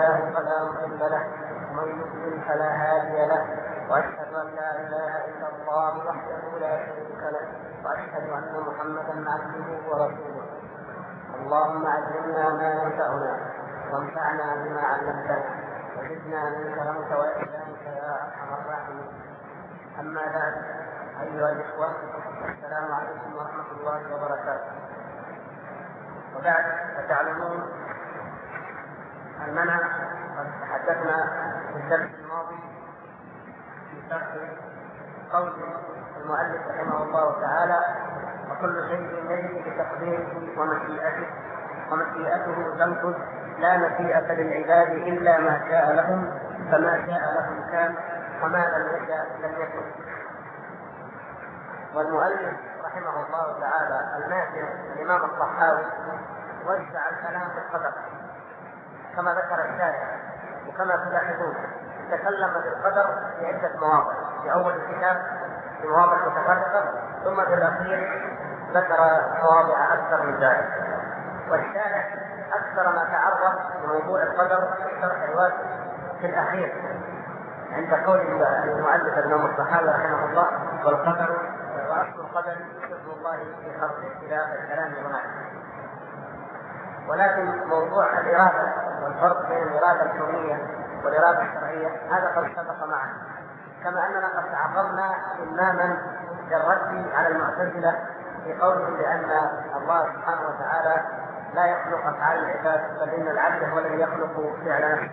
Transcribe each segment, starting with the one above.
الله فلا مضل له ومن يضلل فلا هادي له وأشهد أن لا إله إلا الله وحده لا شريك له وأشهد أن محمدا عبده ورسوله. اللهم علمنا ما ينفعنا وانفعنا بما علمتنا وزدنا من كرمك وإحسانك يا أرحم الراحمين. أما بعد، أيها الإخوة، السلام عليكم ورحمة الله وبركاته. وبعد، فتعلمون أننا قد تحدثنا في الدرس الماضي في شرح قول المؤلف رحمه الله تعالى: وكل شيء يجري بتقديره ومشيئته تنفذ، لا مشيئة للعباد إلا ما شاء لهم، فما شاء لهم كان وما لم يشاء لم يكن. والمؤلف رحمه الله تعالى الماثل الإمام الطحاوي وزع الكلام في القدر كما ذكر الشارع، وكما تلاحظون تكلم في القدر في عدة مواضع، في أول الكتاب في مواضع متفرقة، ثم في الأخير ذكر مواضع أكثر من ذلك. والشارع أكثر ما تعرض لموضوع القدر في الشرح الواسع في الأخير عند قول المؤلف الإمام الطحاوي رحمه الله: والقدر وأصل القدر سر الله في خلقه، إلى الكلام هناك. ولكن موضوع الإرادة والفرق بين الإرادة الكونية والإرادة الشرعية هذا قد سبق معنا، كما أننا قد تعرضنا إماما للرد على المعتزلة في قولهم بأن الله سبحانه وتعالى لا يخلق أفعال العباد، بل إن العبد هو الذي يخلق فعل نفسه.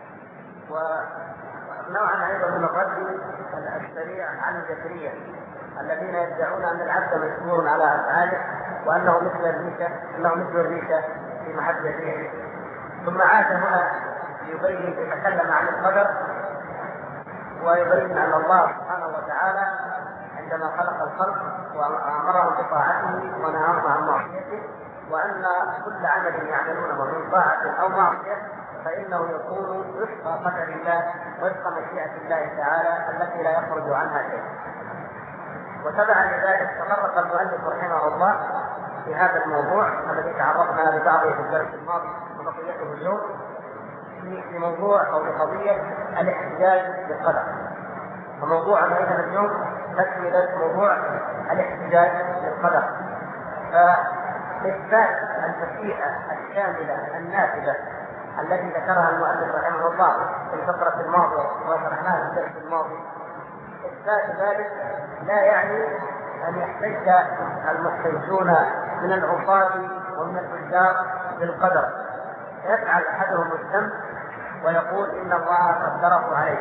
ونوعا أيضا من الرد السريع عن الجبرية الذين يدعون أن العبد مجبور على أفعاله، وأنه مثل الريشة في محل الريح. ثم عاد هنا يتكلم عن القدر ويبين أن الله سبحانه وتعالى عندما خلق الخلق وأمرهم بطاعته ونهاهم عن معصيته، وأن كل عمل يعملونه من طاعة أو معصية فإنه يكون وفق قدر الله وفق مشيئة الله تعالى التي لا يخرج عنها شيء. وتبعا لذلك تطرق المؤلف رحمه الله في هذا الموضوع الذي تعرضنا لبعضه في الدرس الماضي وبقيته اليوم في موضوع أو قضية الاحتجاج بالقدر. وموضوعنا أيضا اليوم تكملة موضوع الاحتجاج بالقدر. فإثبات المشيئة الشاملة النافذة التي ذكرها المؤلف رحمه الله في الفقرة الماضية وشرحناها في الدرس الماضي، إثبات ذلك لا يعني أن يحتج المحتجون من العصاة ومن الفجار بالقدر، يفعل أحدهم الذنب ويقول إن الله قدره عليه.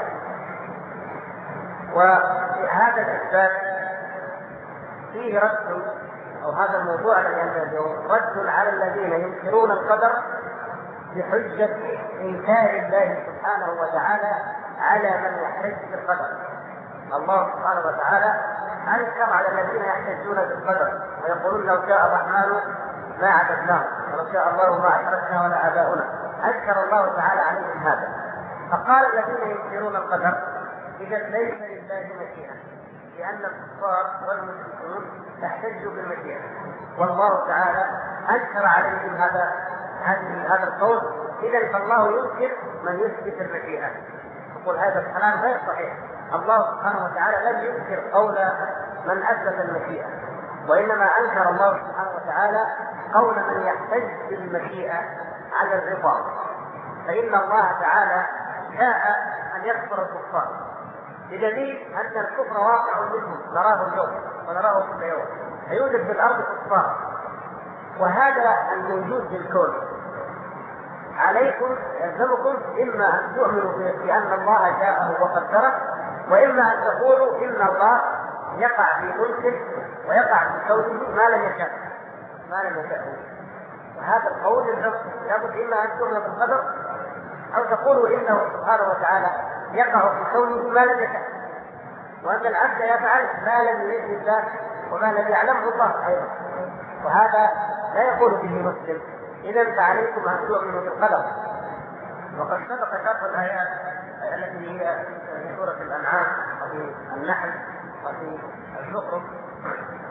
وهذا الإثبات فيه رد، أو هذا الموضوع الذي عندنا اليوم رد على الذين ينكرون القدر بحجة إنكار الله سبحانه وتعالى على من يحتج بالقدر. الله سبحانه وتعالى أنكر على الذين يحتجون بالقدر ويقولون لو شاء الرحمن ما عبدناه ولو شاء الله ما أشركنا ولا آباؤنا، أنكر الله تعالى عليهم هذا. فقال الذين ينكرون القدر: إذا ليس لله مشيئة، لأن الكفار والمشركون احتجوا بالمشيئة، والله تعالى أنكر عليهم هذا القول. إذا فالله ينكر من يثبت المشيئة. يقول هذا الكلام غير صحيح. الله سبحانه وتعالى لم ينكر قول من أثبت المشيئة، وإنما أنكر الله سبحانه وتعالى قول من يحتج بالمشيئة على الرضا. فإن الله تعالى شاء أن يكفر الكفار بدليل أن الكفر واقع منهم، نراه اليوم ونراه كل يوم، فيوجد في الأرض كفار، وهذا الموجود في الكون. عليكم يلزمكم إما أن تؤمنوا بأن الله جاءه وقدره، وإما أن تقولوا إن الله يقع في ملكه ويقع في كونه ما لم يشاء. وهذا القول لابد إما أن تؤمنوا بالقدر أو تقولوا إنه سبحانه وتعالى يقع في كونه ما لم يشاء، وأن العبد يفعل ما لم يرد الله وما لم يعلمه الله أيضا، وهذا لا يقول به مسلم. إذا فعليكم أن تؤمنوا بالقدر. وقد سبق شرح الآيات التي هي في سورة الأنعام وفي النحل وفي الزخرف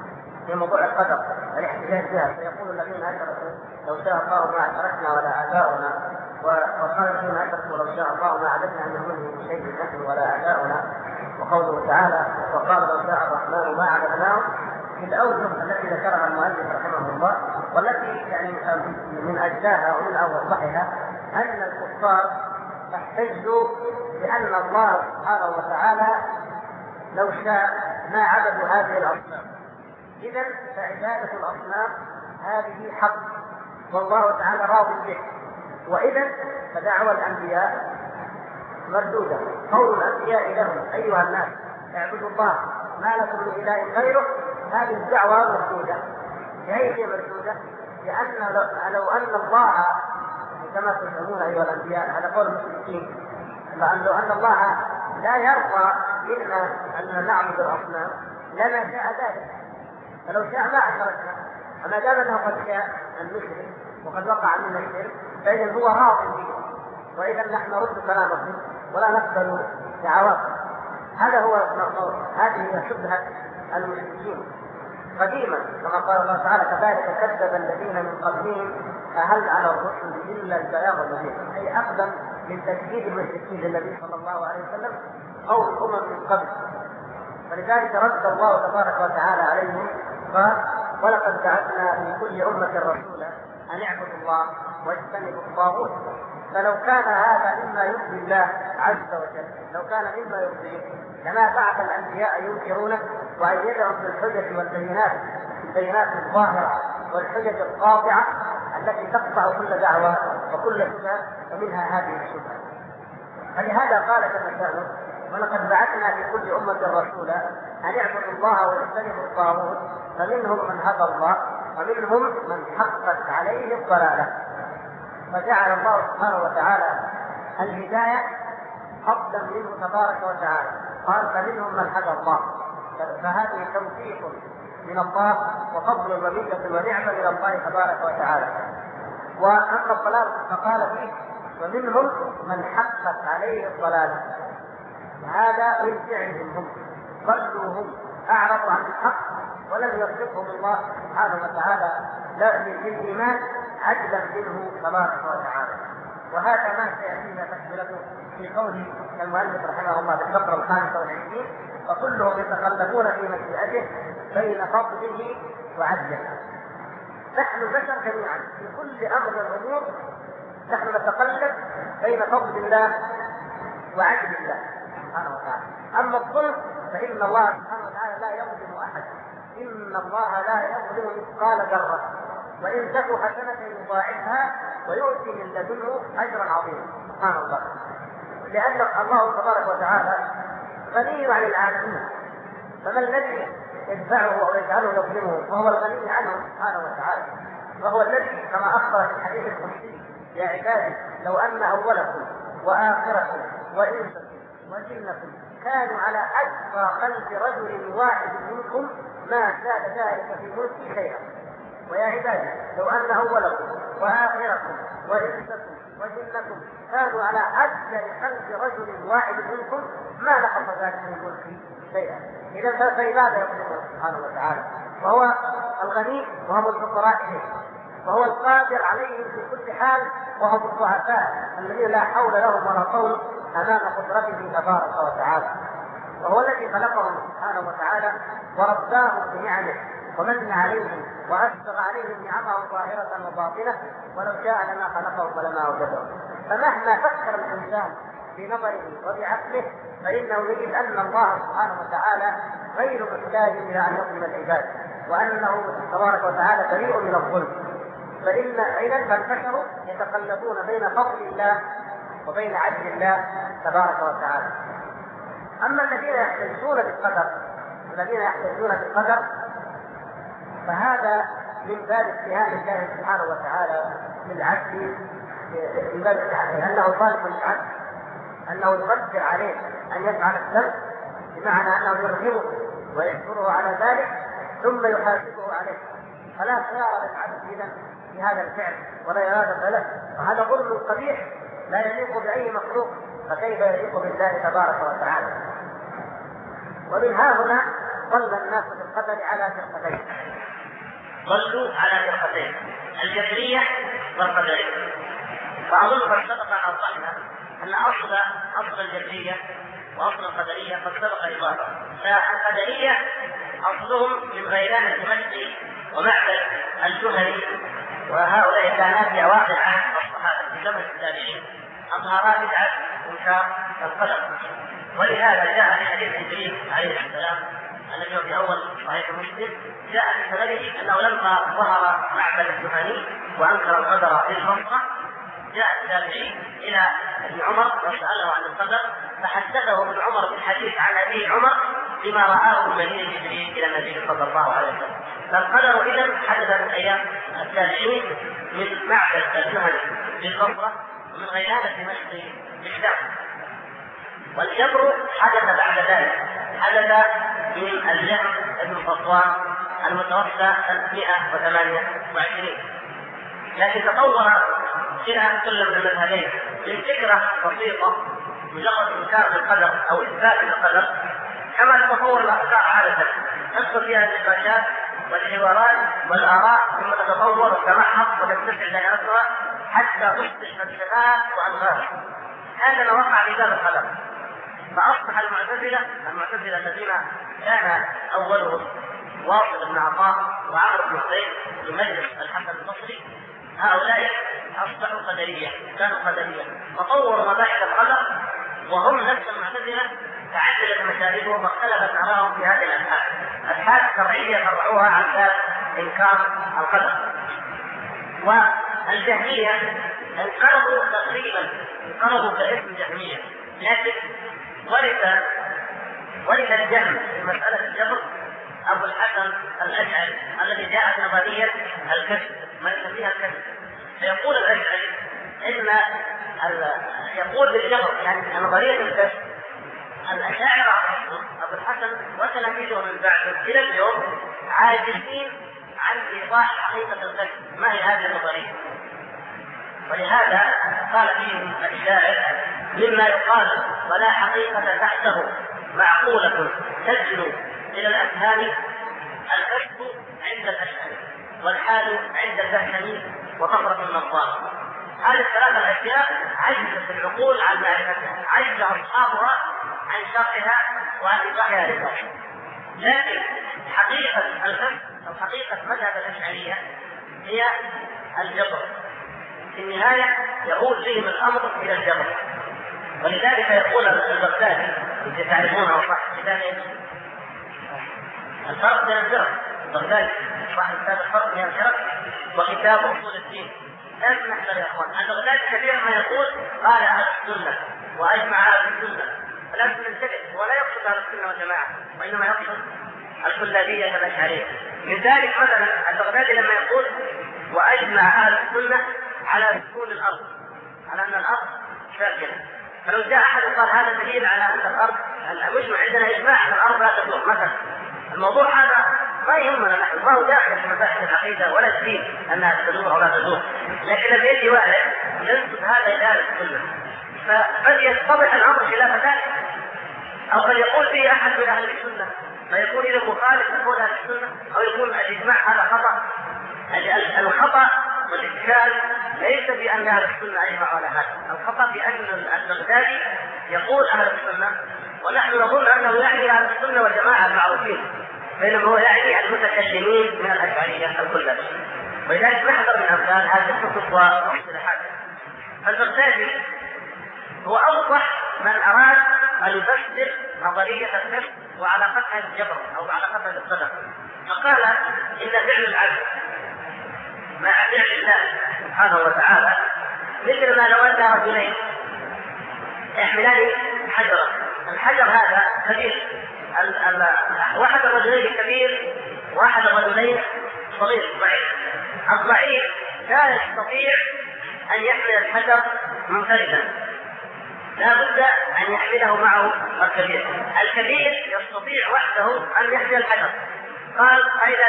في موضوع القدر الاحتجاج بها، فيقول الذين اشركوا لو شاء الله ما اشركنا ولا اباؤنا، وقال الذين اشركوا لو شاء الله ما عبدنا من دونه من شيء نحن ولا اباؤنا. وقوله تعالى وقال لو شاء الرحمن ما عبدناهم، في الاوجه التي ذكرها المؤلف رحمه الله، والتي يعني من اجزاها ومن اوضحها ان الكفار احتجوا بان الله سبحانه وتعالى لو شاء ما عبدوا هذه الاصنام، اذا فعباده الاصنام هذه حق والله تعالى راض به، واذا فدعوى الانبياء مردوده. قول الانبياء لهم ايها الناس اعبدوا الله ما لكم من اله غيره، هذه الدعوه مردوده. ليش مردوده؟ لان لو ان الله كما تزعمون ايها الانبياء، هذا قول المشركين، لو ان الله لا يرضى منا ان نعبد الاصنام لما شاء ذلك، فلو شاء ما اشركنا، اما دام انه قد شاء ان نشرك وقد وقع منا الشرك فاذا هو راض به، واذا نحن نرد كلامه ولا نقبل دعواته. هذا هو هذه هي شبهه المشركين قديما، كما قال الله تعالى كذلك كذب الذين من قبلهم فهل على الرسل الا البلاغ المبين، اي اقدم من تكذيب المشركين للنبي صلى الله عليه وسلم او الامم من قبل. فلذلك رد الله تبارك وتعالى عليهم قال ولقد بعثنا في كل امه رسولا ان اعبدوا الله واجتنبوا الطاغوت. فلو كان هذا مما يرضي الله عز وجل، لو كان مما يرضيه لما بعث الانبياء ينكرونه وايدهم بالحجج والبينات، البينات الظاهره والحجج القاطعه التي تقطع كل دعوه وكل شبهه، ومنها هذه الشبهه. فلهذا قال جل شانه ولقد بعثنا في كل امه رسولا ان اعبدوا الله واجتنبوا الطاغوت فمنهم من هدى الله ومنهم من حقت عليه الضلاله. فجعل الله سبحانه وتعالى الهدايه فضلا منه تبارك وتعالى، قال فمنهم من هدى الله، فهذه توفيق من الله وفضل ومنة ونعمه من الله تبارك وتعالى. واما الضلال فقال فيه ومنهم من حقت عليه الضلاله، هذا من فعلهم هم، ضلوا هم، اعرضوا عن الحق ولم يرزقهم الله سبحانه وتعالى للايمان عدلا منه تبارك وتعالى. وهذا ما سياتينا تكملته في قول المؤلف رحمه الله في الفقره 25 وكلهم يتقلبون في مشيئته بين فضله وعدله. نحن بشر جميعا في كل امر من الامور نحن نتقلب بين فضل الله وعدل الله سبحانه وتعالى. اما الظلم فان الله سبحانه وتعالى لا يظلم احد، ان الله لا يظلم مثقال ذره وان تك حسنه يضاعفها ويؤتي من لدنه اجرا عظيما سبحان الله. لان الله تبارك وتعالى غني عن العالمين، فما الذي يدفعه او يجعله يظلمه وهو الغني عنه سبحانه وتعالى، وهو الذي كما اخبر في الحديث القدسي يا عبادي لو ان اولكم واخركم وانسكم وجنكم كانوا على اتقى قلب رجل واحد منكم ما زاد ذلك في ملكي شيئا. ويا عبادي لو ان اولكم واخركم وانسكم وجنكم كانوا على اتقى قلب رجل واحد منكم ما نقص ذلك من ملكي شيئا. اذا فلماذا يظلمه سبحانه وتعالى وهو الغني وهم الفقراء اليه، وهو القادر عليهم في كل حال وهم الضعفاء الذين لا حول لهم ولا قوه امام قدرته تبارك وتعالى. وهو الذي خلقهم سبحانه وتعالى ورباهم بنعمه ومن عليهم واسبغ عليهم نعمه ظاهره وباطنه، ولو شاء لما خلقهم ولما وجدهم. فمهما فكر الانسان بنظره وبعقله فانه يجد ان الله سبحانه وتعالى غير محتاج الى ان يظلم العباد، وانه تبارك وتعالى بريء من الظلم. فإن إذا فالبشر يتقلبون بين فضل الله وبين عدل الله تبارك وتعالى. أما الذين يحتجون بالقدر فهذا من باب اتهام الله سبحانه وتعالى بالعدل، من باب أنه طالب للعدل، أنه يقدر عليه أن يفعل الذنب، بمعنى أنه يرغمه ويشكره على ذلك ثم يحاسبه عليه، فلا خيار للعدل إذن في هذا الفعل ولا إرادة له، وهذا ظلم قبيح لا يليق بأي مخلوق، فكيف يليق بالله تبارك وتعالى. ومن ها هنا ضل الناس في القدر على فرقتين. ضلوا على فرقتين، الجبرية والقدرية. وأظن قد سبق أن أوضحنا أن أصل الجبرية وأصل القدرية قد سبق إضافة. فالقدرية أصلهم من غيلان الدمشقي ومعبد الجهني، وهؤلاء كانت في أواخر عهد الصحابة في زمن التابعين أظهرا بدعة إنكار القدر. ولهذا جاء في حديث جبريل عليه السلام الذي هو في أول صحيح مسلم، جاء في سببه أنه لما ظهر معبد الجهني وأنكر القدر في البصرة جاء التابعي إلى ابن عمر وسأله عن القدر، فحدثه ابن عمر بالحديث عن أبي عمر بما رآه من مدينة جبريل إلى النبي صلى الله عليه وسلم. فالقدر إذن حدث من أيام التابعين من معبد الجهني في البصرة ومن غيلان دمشق بالشام. والجبر حدث بعد ذلك، حدث من الجهم بن صفوان المتوفى 328. لكن تطور إلى كل من المذهبين من فكرة بسيطة مجرد إنكار بالقدر أو إثبات بالقدر، كما تطور الأفكار عادة تدخل فيها النقاشات والحوارات والآراء، ثم تتطور وتتمحض وتتسع دائرتها حتى تصبح فلسفات وألغاز. هذا ما وقع في باب القدر، فأصبح المعتزلة الذين كان أولهم واصل بن عطاء وعمرو بن حسين في مجلس الحسن البصري، هؤلاء أصبحوا قدرية، كانوا قدرية وطوروا مباحث القدر، وهم نفس المعتزلة تعددت مشاربهم واختلفت آراءهم في هذه الأبحاث شرعية فرعوها عن باب إنكار القدر. والجهمية انقرضوا تقريبا، انقرضوا كاسم جهمية، لكن ورث الجهم في مسألة الجبر أبو الحسن الأشعري الذي جاءت نظرية الكشف، من فيها الكشف. فيقول الأشعري إن يقول بالجبر يعني نظرية الكشف الأشاعرة أبو الحسن وتلاميذه من بعده إلى اليوم عاجزين عن إيضاح حقيقة الكشف، ما هي هذه النظرية. ولهذا قال فيه الشاعر مما يقال ولا حقيقة تحته معقولة تجلو إلى الأفهام الكشف عند الأشعري والحال عند البهتمي وطفرة النظام. هذه الثلاثة الأشياء عجزت العقول عن معرفتها، عجز أصحابها عن شرحها وعن إيضاحها للناس. لكن حقيقة الكشف أو حقيقة مذهب الأشعرية هي الجبر، في النهاية يقول فيهم الأمر إلى الجبر. ولذلك يقول البغدادي الذي تعرفونه صح كتابه الفرق بين الفرق، البغدادي صاحب كتاب الفرق بين الفرق وكتاب أصول الدين. لازم نحذر يا اخوان، البغدادي كثيرا ما يقول قال أهل السنة وأجمع أهل السنة، فلازم ننتبه، ولا يقصد أهل السنة والجماعة وإنما يقصد الكلابية الأشعرية. من ذلك مثلا البغدادي لما يقول وأجمع أهل السنة على سكون الأرض، على أن الأرض ساكنة، فلو جاء أحد وقال هذا دليل على أن الأرض المجمع عندنا إجماع أن الأرض لا تدور مثلا، الموضوع هذا ما يهمنا نحن، ما هو داخل في مباحث العقيدة ولا الدين أنها تدور أو لا تدور. لكن لما يجي واحد ينسب هذا إلى أهل السنة فقد يتضح الأمر خلاف ذلك، أو قد يقول فيه أحد من أهل السنة فيكون إذا مخالف يقول أهل السنة، أو يكون الإجماع هذا خطأ. الخطأ والإشكال ليس بأن أهل السنة أجمعوا على هذا، الخطأ بأن البغدادي يقول أهل السنة ونحن نظن أنه يعني أهل السنة والجماعة المعروفين، بينما هو يعني المتكلمين من الأشعرية الكلاب. ولذلك نحذر من أمثال هذه الكتب واصطلاحات. فالبغدادي هو أوضح من أراد أن يفسر نظرية الكشف وعلاقتها بالجبر أو علاقتها بالقدر، فقال إن فعل العبد مع فعل الله سبحانه وتعالى مثل ما لو أن رجلين يحملان حجرا، الحجر هذا كبير، واحد الرجلين كبير واحد الرجلين صغير ضعيف. الضعيف لا يستطيع أن يحمل الحجر منفردا، لا بد أن يحمله معه الكبير. الكبير يستطيع وحده أن يحمل الحجر. قال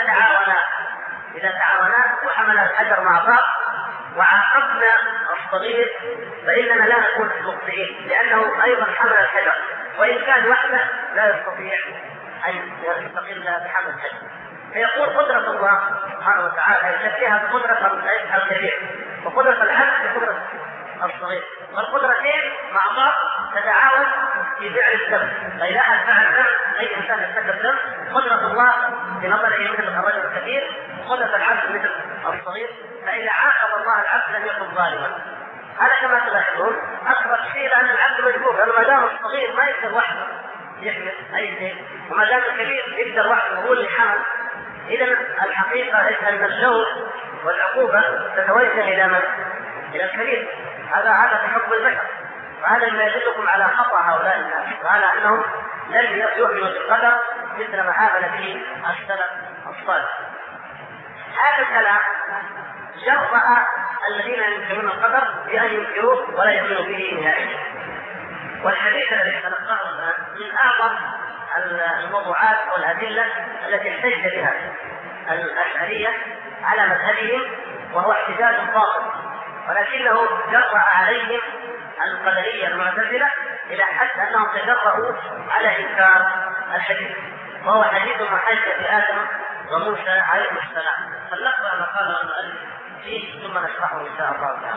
إذا تعاونا وحمل الحجر مع بعض وعاقبنا الصغير فإننا لا نكون مخطئين، لأنه أيضا حمل الحجر، وإن كان وحده لا يستطيع أن يستقل بحمل الحجر. فيقول قدرة الله سبحانه وتعالى يشبهها بقدرة الكبير، وقدرة العبد بقدرة الصغير، والقدرتين مع بعض تتعاون في فعل الذنب. فإذا أحد فعل ذنب، أي إنسان ارتكب ذنب، قدرة الله في نظره مثل الرجل الكبير، وقدرة العبد مثل الصغير. فإذا عاقب الله العبد لم يكن ظالما. هذا كما تلاحظون أكبر شيء لأن العبد مجبور، لأنه ما دام الصغير ما يقدر وحده يحمل أي شيء، وما دام الكبير يقدر وحده هو اللي حمل. إذا الحقيقة أن الجور والعقوبة تتوجه إلى من؟ إلى الكبير. هذا تحب البشر، وهذا ما يدلكم على خطأ هؤلاء الناس، وعلى أنهم لن يؤمنوا بالقدر مثل ما آمن به السلف الصالح. هذا الكلام جرأ الذين ينكرون القدر بأن ينكروه ولا يؤمنوا به نهائيا. والحديث الذي تلقاه الآن من أعظم الموضوعات أو الأدلة التي احتج بها الأشعرية على مذهبهم، وهو احتجاج باطل، ولكنه جرأ عليهم القدرية المعتزلة إلى حد أنهم تجرؤوا على إنكار الحديث، وهو حديث محجة آدم وموسى عليهم السلام. فلنقرأ ما قاله المؤلف فيه ثم نشرحه إن شاء الله تعالى.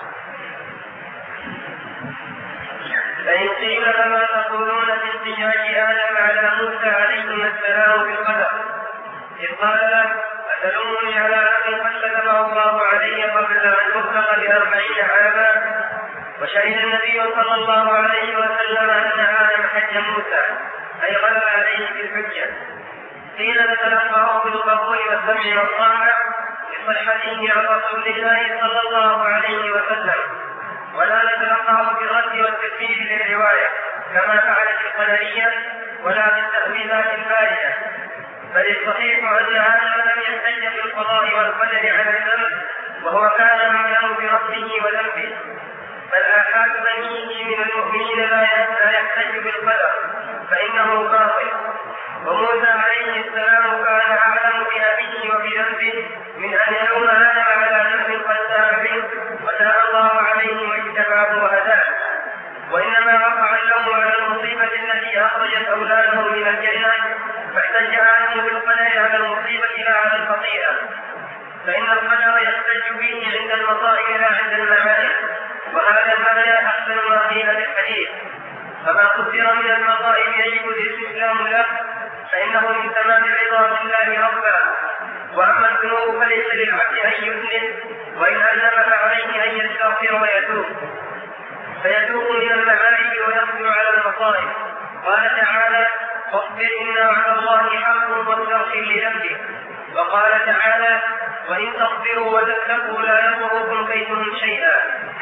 فإن قيل فما تقولون في احتجاج آدم على موسى عليهم السلام بالقدر؟ إذ قال له: أتلومني على أمر قد كتبه الله علي قبل أن أخلق ب40 عاما؟ وشهد النبي صلى الله عليه وسلم أن آدم حج موسى، أي غلب عليه بالحجة. قيل نتلقاه بالقبول والسمع والطاعة لصحته عن رسول الله صلى الله عليه وسلم، ولا نتلقاه بالرد والتكذيب للرواية كما فعلت القدرية، ولا بالتأويلات الباردة. بل الصحيح أن هذا لم يحتج بالقضاء والقدر على الذنب، وهو كان معلم بربه وذنبه، بل آحاد بنيه من المؤمنين لا يحتج بالقدر فإنه باطل. وموسى عليه السلام كان أعلم بأبيه وبذنبه من أن يلوم آدم على ذنب قد تاب منه وتاب الله عليه واجتباه وهداه، وإنما وقع اللوم على المصيبة التي أخرجت أولاده من الجنة، فاحتج آدم بالقدر على المصيبة لا على الخطيئة، فإن القدر يحتج به عند المصائب لا عند المعارف، وهذا المعنى أحسن ما قيل بالحديث. فما قدر من المصائب يجب الاستسلام له، فإنه من تمام رضا بالله ربا. وأما الذنوب فليس للعبد أن يذنب، وإن أذنب فعليه أن يستغفر ويتوب، فيتوب من المعارف ويصبر على المصائب. قال تعالى: فاصبر إن وعد الله حق واستغفر لذنبك. وقال تعالى: وإن تصبروا وتتقوا لا يضركم كيدهم شيئا.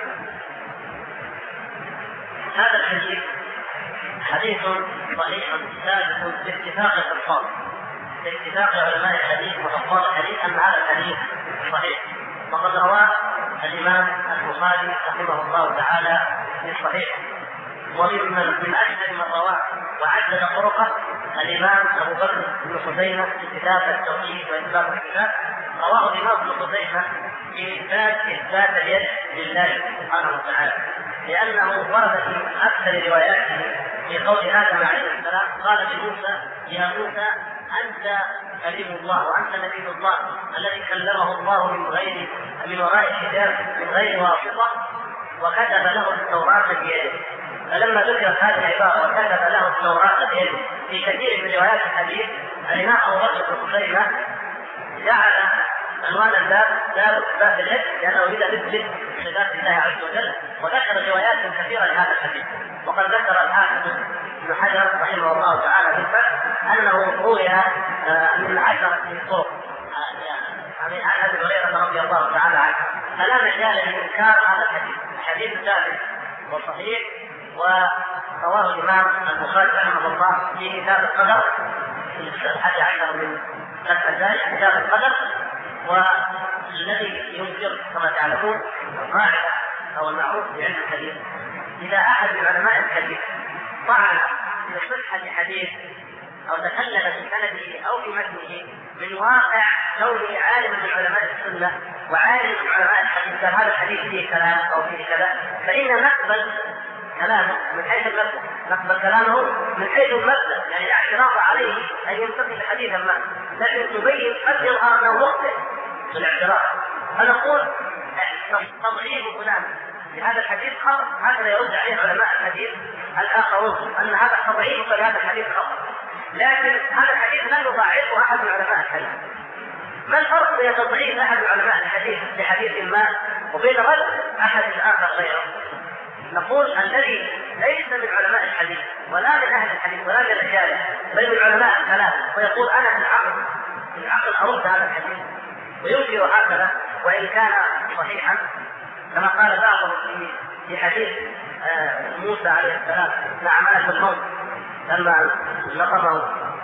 هذا الحديث حديث صحيح ثابت باتفاق الحفاظ، باتفاق علماء الحديث وحفاظ الحديث أن هذا الحديث صحيح، وقد رواه الإمام البخاري رحمه الله تعالى في الصحيح. ومن أشهر من رواه وعدد طرقه الإمام أبو بكر بن خزيمة في كتاب التوحيد وإثبات الصفات، رواه الإمام ابن خزيمة في إثبات اليد لله سبحانه وتعالى، لأنه ورد في أكثر رواياته في قول آدم عليه السلام: قال لموسى: يا موسى أنت كلم الله وأنت نبي الله الذي كلمه الله من وراء الحجاب من غير واسطة، وكتب له التوراة بيده. فلما ذكرت هذه العبارة وكتب له التوراة بيده في كثير من روايات الحديث، الإمام أبو بكر بن خزيمة جعل عنوان باب اليد لأنه يريد أن يثبت صفات الله عز وجل، وذكر روايات كثيرة لهذا الحديث. وقد ذكر الحافظ ابن حجر رحمه الله تعالى في الفتح أنه روي من 10 طرق عن أبي هريرة رضي الله تعالى عنه، فلا مجال لإنكار هذا الحديث. الحديث ثابت وصحيح، ورواه الإمام البخاري رحمه الله في كتاب القدر في 11 من فتح الباري كتاب القدر. والذي ينكر كما تعلمون القاعدة أو المعروف بعلم الحديث: إذا أحد من علماء الحديث طعن في صحة حديث أو تكلم في سنده أو في متنه من واقع كونه عالم من علماء السنة وعالم من علماء الحديث، هذا الحديث فيه كلام أو فيه كذا، فإن نقبل كلامه من حيث المبدأ، نقبل كلامه من حيث المبدأ، يعني الاعتراض عليه ان ينتقد حديثا ما، لكن تبين قد يظهر انه مخطئ في الاعتراض، فنقول تضعيف فلان في هذا الحديث خطأ، هذا يرد عليه علماء الحديث الاخرون ان هذا تضعيف لهذا الحديث خطأ، لكن هذا الحديث لا يضاعفه احد من علماء الحديث. ما الفرق بين تضعيف احد من علماء الحديث لحديث ما وبين رد احد الاخر غيره؟ نقول الذي ليس من علماء الحديث ولا من اهل الحديث ولا من الرجال بل من علماء الكلام ويقول انا في العقل ارد هذا الحديث وينكر هكذا وان كان صحيحا، كما قال بعضهم في حديث موسى عليه السلام مع ملك الموت لما لقمه،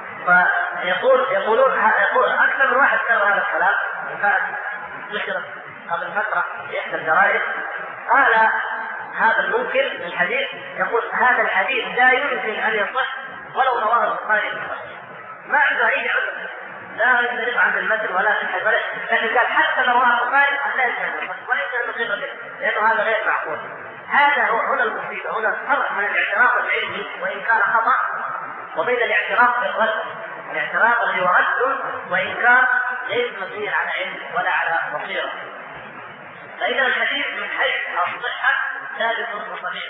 يقول اكثر من واحد كان هذا الكلام، كانت نشرت قبل فتره في احدى الجرائد، قال هذا المنكر للحديث يقول هذا الحديث لا يمكن ان يصح ولو رواه البخاري، ما عنده اي عذر لا يدرك عن المتن ولا في الحديث، لكن قال حتى لو رواه البخاري لا يمكن ان يصح وليس انه غير لانه هذا غير معقول. هذا هو هنا المصيبه، هنا الفرق من الاعتراف العلمي وان كان خطا وبين الاعتراف بالرد، الاعتراف الذي هو رد وان كان ليس مبنيا على علم ولا على بصيره. فاذا الحديث من حيث الصحه ثابت وصحيح.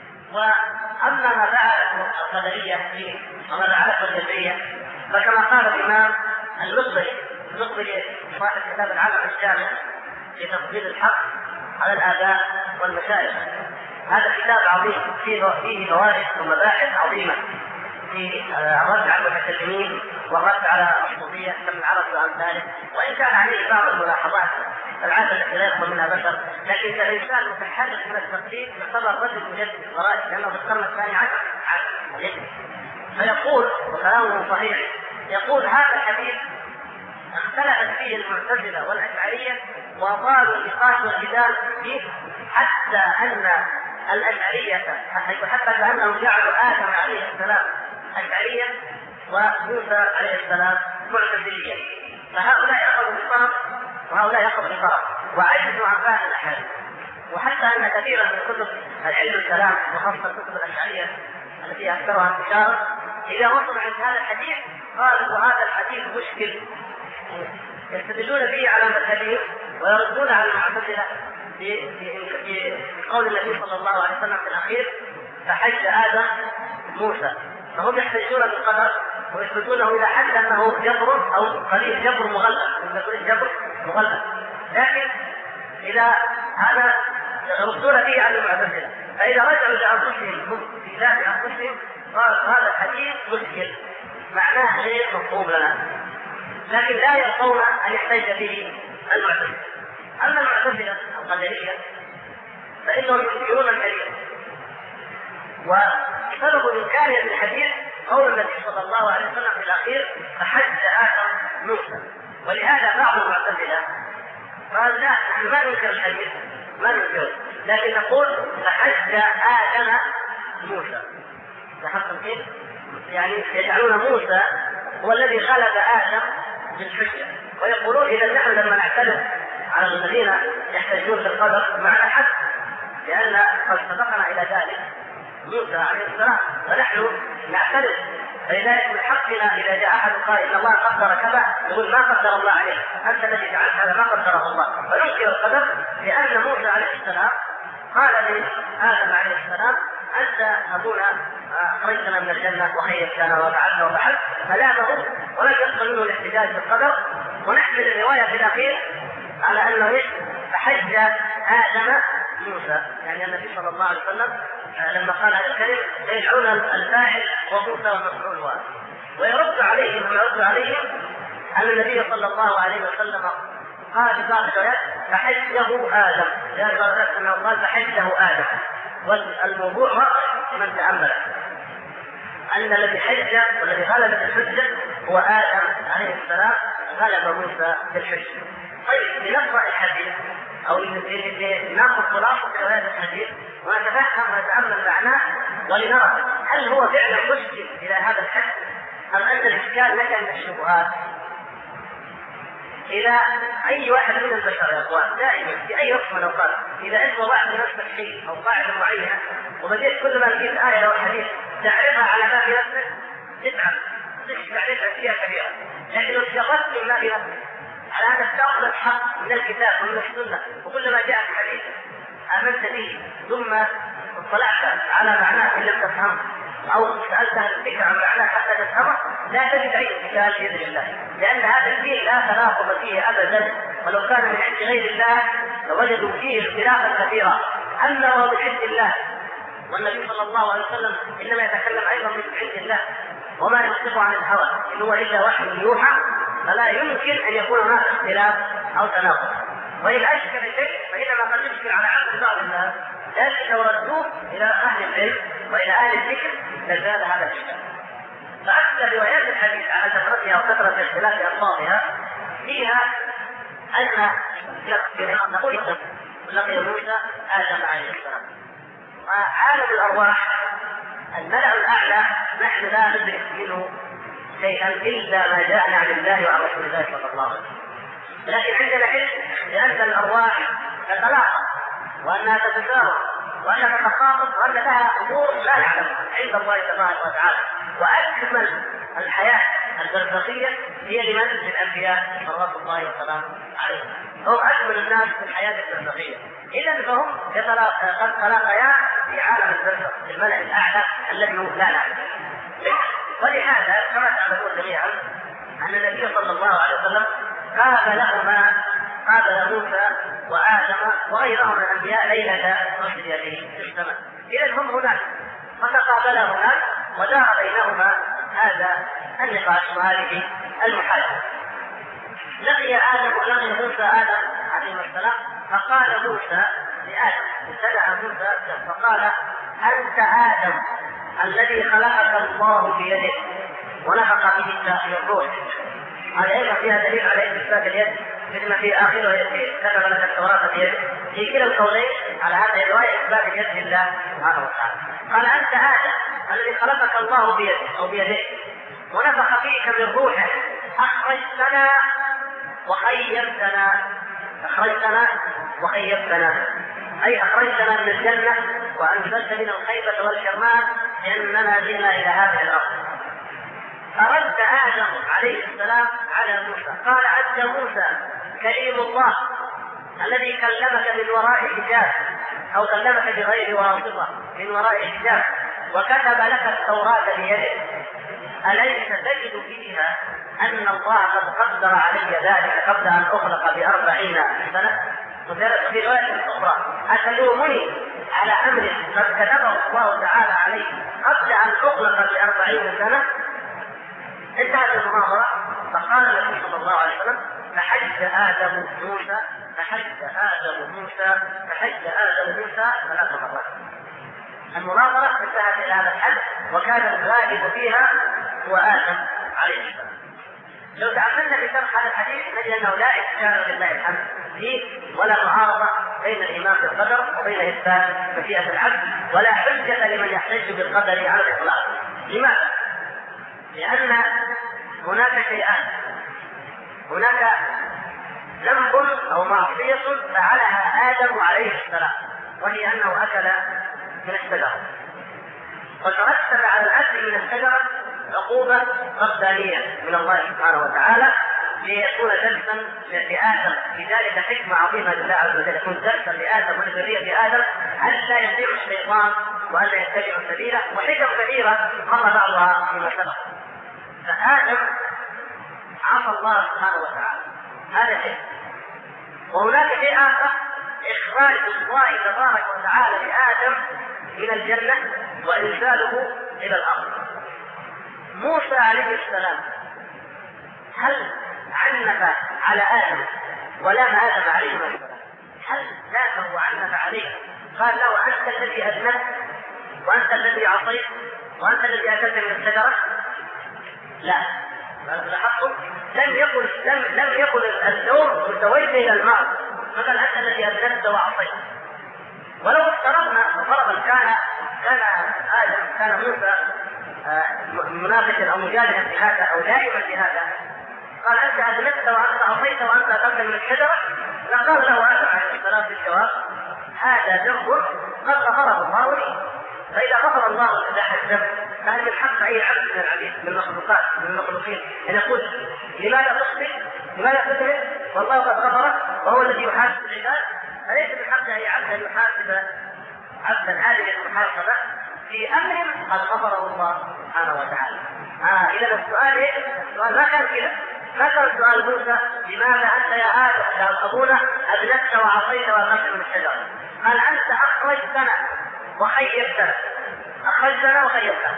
واما ما فعلته القدريه وما فعلته الجبريه فكما قال الامام المقبري صاحب كتاب العالم الجامع في تفضيل الحق على الاباء والمشايخ، هذا كتاب عظيم فيه فوائد ومباحث عظيمه في الرد على المتكلمين والرد على الصوفيه كما العرب وامثاله، وان كان عليه بعض الملاحظات العاده التي لا يخلو منها بشر، لكن كالانسان متحرك من التقليد يعتبر رجل مجدد ورائع لانه في القرن الثاني عشر. فيقول وكلامه صحيح، يقول هذا الحديث اختلفت فيه المعتزله والاشعريه وطالوا النقاش والجدال فيه حتى ان الاشعريه حتى كانهم جعلوا ادم عليه السلام اشعريا وموسى عليه السلام معتزليا، فهؤلاء اخذوا بطرف وهؤلاء يأخذ بطرف وعجزوا عن فهم الأحاديث. وحتى أن كثيرا من كتب العلم الكلام وخاصة الكتب الأشعرية التي أكثرها انتشارا إذا وصلوا عند هذا الحديث قالوا وهذا الحديث مشكل، يستدلون به على مذهبهم ويردون على المعتزلة في قول النبي صلى الله عليه وسلم في الأخير فحج آدم موسى، فهم يحتجون بالقدر ويثبتونه إلى حد أنه جبر أو قليل جبر مغلق، لكن إذا هذا يردون فيه على المعتزلة، فإذا رجعوا لأنفسهم في ذات أنفسهم قال هذا الحديث مشكل معناه غير مفهوم لنا، لكن لا يرضون أن يحتج به المعتزلة. أما المعتزلة القدرية فإنهم ينكرون الحديث، وسبب إنكارهم للحديث قول النبي صلى الله عليه وسلم في الأخير فحج آدم موسى، ولهذا بعض المعتزلة قال لا نحن ما ننكر الحديث ما ننكره، لكن نقول فحج آدم موسى، لاحظتم كيف؟ يعني يجعلون موسى هو الذي خلق آدم بالحجة، ويقولون إذا نحن لما نعترض على الذين يحتجون بالقدر معنا حد، لأن قد سبقنا إلى ذلك موسى عليه السلام فنحن نعترض، فلذلك من حقنا إذا جاء أحد قال إن الله قدر كذا نقول ما قدر الله عليه، أنت الذي جعلت هذا ما قدره الله، فننكر القدر لأن موسى عليه السلام قال لآدم عليه السلام أنت أبونا أخرجتنا من الجنة وخيرتنا وفعلنا وفعلت، فلامه ولم يقبل منه الاحتجاج بالقدر، ونحمل الرواية في الأخير على أنه فحج آدم موسى، يعني النبي صلى الله عليه وسلم لما قال هذا الكلمة يجعلون الفاعل وموسى والمفعول واحد، ويرد عليهم أن النبي صلى الله عليه وسلم قال في بعض الروايات فحجه آدم، لأن أنه قال فحجه آدم، والموضوع واضح من تأمل أن الذي حج والذي غلب بالحجة هو آدم عليه السلام غلب موسى بالحجة. طيب لنقرأ الحديث أو لنأخذ خلاصة رواية الحديث ونتفهم ونتأمل معناه ولنرى هل هو فعلا مشكل إلى هذا الحد أم أن الإشكال نشأ من الشبهات. إذا أي واحد من البشر يا أخوان دائما في أي وقت من الأوقات إذا أنت وضعت لنفسك شيء أو قاعدة معينة وبديت كل ما لقيت آية أو حديث تعرفها على ما في نفسك تتعب تعرف أشياء كبيرة، لكن لو تجردت مما في نفسك على أن تأخذ الحق من الكتاب ومن السنة وكلما جاء في حديث آمنت به ثم اطلعت على معناه إن لم تفهمه أو سألت الفكر عن معناه حتى تفهمه لا تجد أي اشكال بإذن الله، لأن هذا الدين لا تناقض فيه أبدا، ولو كان من عند غير الله لوجدوا فيه اختلافا كثيرا. أما هو من عند الله، والنبي صلى الله عليه وسلم إنما يتكلم أيضا من عند الله وما ينطق عن الهوى إن هو إلا وحي يوحى، فلا يمكن أن يكون هناك اختلاف أو تناقض. وإن أشكل شيء فإنما قد يشكل على عقل بعض الناس، لكن لو ردوه إلى أهل العلم وإلى أهل الذكر لزال هذا الشيء. فأكثر روايات الحديث على كثرتها وكثرة اختلاف ألفاظها فيها أن نقول لقي موسى آدم عليه السلام. وعالم الأرواح الملأ الأعلى نحن لا ندرك منه شيئا إلا ما جاءنا عن الله وعن رسول الله صلى الله عليه وسلم، لكن عندنا علم بأن الأرواح تتلاقى وأنها تتساوى وأنها تتخاطب وأن لها أمور لا نعلمها عند الله تبارك وتعالى. وأكمل الحياة البرزخية هي لمن؟ للأنبياء صلوات الله وسلامه عليهم، هم أكمل الناس في الحياة البرزخية. إذا فهم قد تلاقيا في عالم البرزخ في الملأ الأعلى الذي هم لا نعلم. ولهذا كما تعلمون جميعا أن النبي صلى الله عليه وسلم قابل موسى وآدم وغيرهم من الأنبياء ليلة رشد يديه في السماء. إذا هم هناك فتقابلا هناك ودار بينهما هذا النقاش وهذه المحادثة. لقي موسى آدم عليه السلام، فقال موسى لآدم، ابتدأ موسى فقال أنت آدم الذي خلقك الله بيده ونفخ فيك في الروح. هذا أيضا فيها دليل على إثبات اليد مثل ما في آخره كتب لك التوراة بيده. في كلا القولين على هذه الرواية إثبات اليد لله سبحانه وتعالى. قال أنت آدم الذي خلقك الله بيده أو بيده ونفخ فيك من روحه أخرجتنا وخيبتنا أي أخرجتنا من الجنة وأنزلت من الخيبة والحرمان لأننا جئنا إلى هذه الأرض. فرد آدم عليه السلام على موسى قال أنت موسى كليم الله الذي كلمك من وراء حجاب أو كلمك بغير واسطة من وراء حجاب وكتب لك التوراة بيده، أليس تجد فيها أن الله قد قدر علي ذلك قبل أن أخلق ب40 سنة؟ في رواية أخرى أتلومني على أمر قد كتبه الله تعالى عليه قبل أن أخلق ب40 سنة؟ انتهت المناظرة. فقال النبي صلى الله عليه وسلم فحج آدم موسى 3 مرات. المناظرة انتهت إلى هذا الحد وكان الغالب فيها هو آدم عليه السلام. لو تأملنا في شرح هذا الحديث نجد أنه لا إشكال لله الحمد فيه ولا معارضة بين الإيمان بالقدر وبين إثبات مشيئة العبد، ولا حجة لمن يحتج بالقدر على الإطلاق. لماذا؟ لأن هناك شيئان، هناك ذنب أو معصية فعلها آدم عليه السلام وهي أنه أكل من الشجرة، وترتب على الأكل من الشجرة عقوبة ربانية من الله سبحانه وتعالى ليكون درسا لآدم. لذلك حكمة عظيمة لله عز وجل يكون درسا لآدم ولذرية آدم ألا يطيع الشيطان وألا يتبعوا سبيله، وحكم كثيرة مر بعضها فيما سبق. فآدم عصى الله سبحانه وتعالى، هذا شيء. وهناك شيء آخر إخراج الله تبارك وتعالى لآدم إلى الجنة وإنزاله إلى الأرض. موسى عليه السلام هل عنف على آدم ولام آدم عليه السلام؟ هل لامه وعنف عليه؟ قال له أنت الذي أذنبت وأنت الذي عصيت وأنت الذي أكلت من الشجرة؟ لا، لاحظتم لم يقل اللوم متوجه إلى الماضي، فقال أنت الذي أذنبت وعصيت. ولو افترضنا فرضا كان موسى منافسا او مجادلا في هذا او دائما في هذا، قال انت اذنبت وانت عصيت وانت اكلت من الشجره، لقال له آدم عليه السلام في الجواب هذا ذنب قد غفره الله لي. فاذا غفر الله لك الذنب كان من حق اي عبد من العبيد من المخلوقات من المخلوقين ان يقول لماذا تخطئ؟ لماذا تذنب؟ والله قد غفر وهو الذي يحاسب العباد. فليس من حق اي عبد ان يحاسب عبدا هذه المحاسبه في امر قد غفره الله سبحانه وتعالى. اذا السؤال ايه؟ السؤال ما كان كذا، ما كان سؤال موسى لماذا انت يا ادم يا ابونا ابنت وعصيت واخذت من الشجر؟ قال انت اخرجتنا وخيبتنا، اخرجتنا وخيبتنا.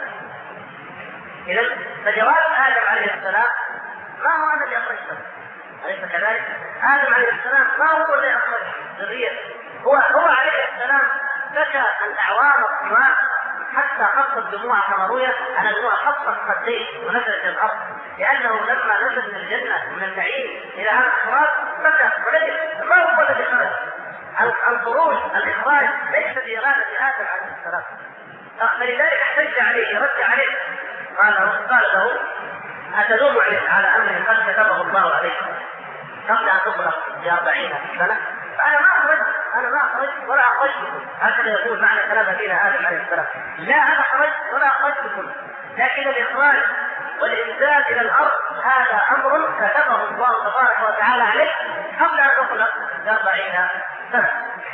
اذا فجواب ادم عليه السلام ما هو انا اللي اخرجته، اليس كذلك؟ ادم عليه السلام ما هو اللي اخرج ذريته، هو عليه السلام بكى الاعوام الطوال حتى خطت دموع كما روي ان الدموع خطت خديه ونزلت الارض، لانه لما نزل من الجنه من النعيم الى هذا الاخراج بكى ولد. ما هو الذي خرج؟ الخروج الاخراج ليس باراده ادم عليه السلام، فلذلك احتج عليه رد عليه قال له اتدوم على امر قد كتبه الله عليكم قبل ان تخلق ب40 سنه؟ فانا ما اخرج ولا اخرجتكم، هكذا يقول معنى كلام ابينا ادم عليه السلام. لا انا خرجت ولا اخرجتكم، لكن الاخراج والانزال الى الارض هذا امر كتبه الله تبارك وتعالى عليه قبل ان تخلق ب40 سنه.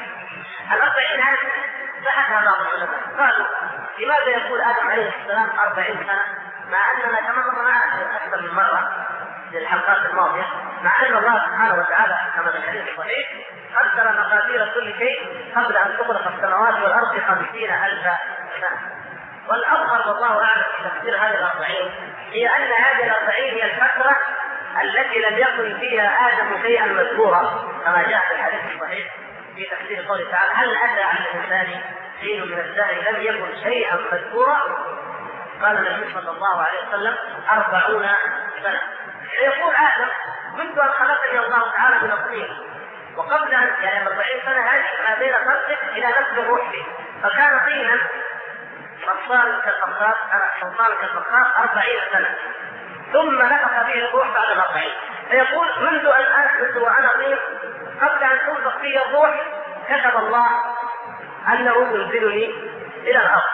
40 هذه بحثها بعض العلماء، قالوا لماذا يقول ادم عليه السلام 40 سنه مع اننا كما مرنا اكثر من مره في الحلقات الماضيه، مع ان الله سبحانه وتعالى كما في الحديث الصحيح قدر مقادير كل شيء قبل ان تخلق السماوات والارض 50,000 سنه. والأظهر والله أعلم في تفسير هذه 40 هي أن هذه 40 هي الفترة التي لم يكن فيها آدم شيئا مذكورا، كما جاء في الحديث الصحيح في تفسير قوله تعالى هل أتى على الإنسان حين من الدهر لم يكن شيئا مذكورا؟ قال النبي صلى الله عليه وسلم 40 سنة. يقول آدم منذ أن خلقني الله تعالى من الطين، وقبل يعني 40 سنة هذه ما بين خلقه إلى نفس الروح فيه، فكان طينا صلصال كالفخار 40 سنة، ثم نفخ به الروح بعد 40. فيقول منذ أن أثبت وأنا طين قبل أن تنفخ فيه الروح كتب الله أنه ينزلني إلى الأرض.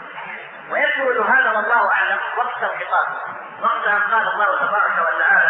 ويكون هذا والله أعلم وقت الخطاب، وقت أن قال الله تبارك وتعالى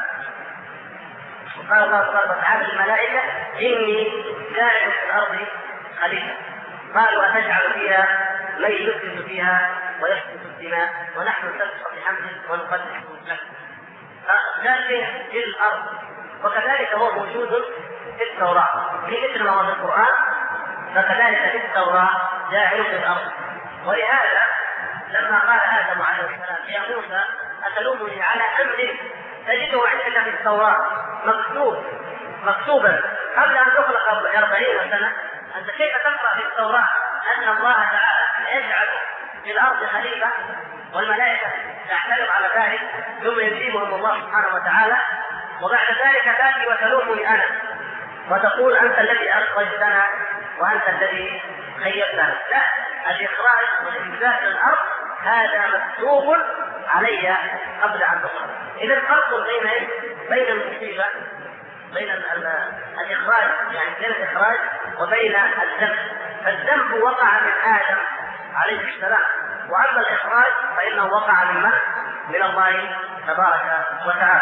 وقال الله تبارك وتعالى للملائكة إني جاعل في الأرض خليفة، قالوا أتجعل فيها من يفسد فيها ويسفك الدماء ونحن نسبح بحمده ونقدس لك. فذلك في الأرض، وكذلك هو موجود في التوراة في مثل ما هو في القرآن، فكذلك في التوراة جاعل في الأرض. ولهذا لما قال آدم عليه السلام يا موسى أتلومني على أمر تجده عندك في التوراة مكتوبا قبل أن تخلق 40 سنة، أنت كيف تقرأ في التوراة أن الله تعالى يجعل في الأرض خليفة والملائكة تعترض على ذلك ثم يجيبهم الله سبحانه وتعالى، وبعد ذلك تأتي وتلومني أنا وتقول أنت الذي أخرجتنا وأنت الذي خيبتنا؟ لا، الإخراج والإنزال إلى الأرض هذا مكتوب علي قبل أن تخرج. إذا فرق بين المصيبة بين الإخراج يعني بين الإخراج وبين الذنب. فالذنب وقع من آدم عليه السلام، وأما الإخراج فإنه وقع من الله تبارك وتعالى.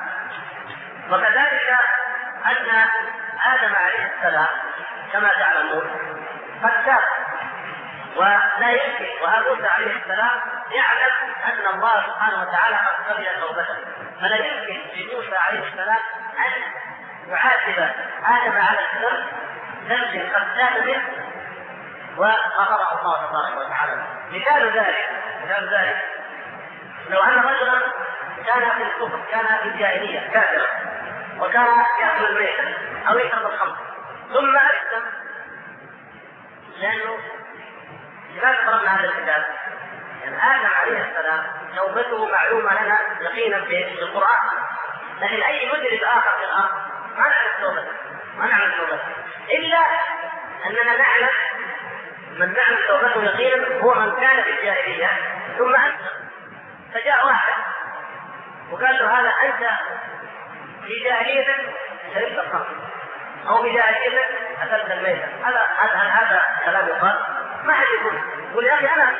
وكذلك أن آدم عليه السلام كما تعلمون قد تاب ولا يمكن، وموسى عليه السلام يعلم أن الله سبحانه وتعالى قد قبل توبته، فلا يمكن لموسى عليه السلام أن يعاتب آدم على الذنب ذنب قد تاب منه وغفره الله تبارك وتعالى. مثال ذلك لو أن رجلا كان في الكفر، كان في الجاهلية كافرا، وكان يأكل الميتة أو يشرب الخمر، ثم أسلم. لأنه لماذا ضربنا هذا المثال؟ يعني آدم عليه السلام توبته معلومة لنا يقينا في القرآن، لكن أي مجرم آخر في الأرض ما نعلم توبته إلا أننا نعلم من نعلم توبته يقينا هو من كان في الجاهلية ثم أسلم. فجاء واحد وقال له هذا أنت في جاهليتك شربت الخمر أو في جاهليتك أكلت الميتة، هذا كلام يقال. ما حد يقول يا أخي أنا أسلمت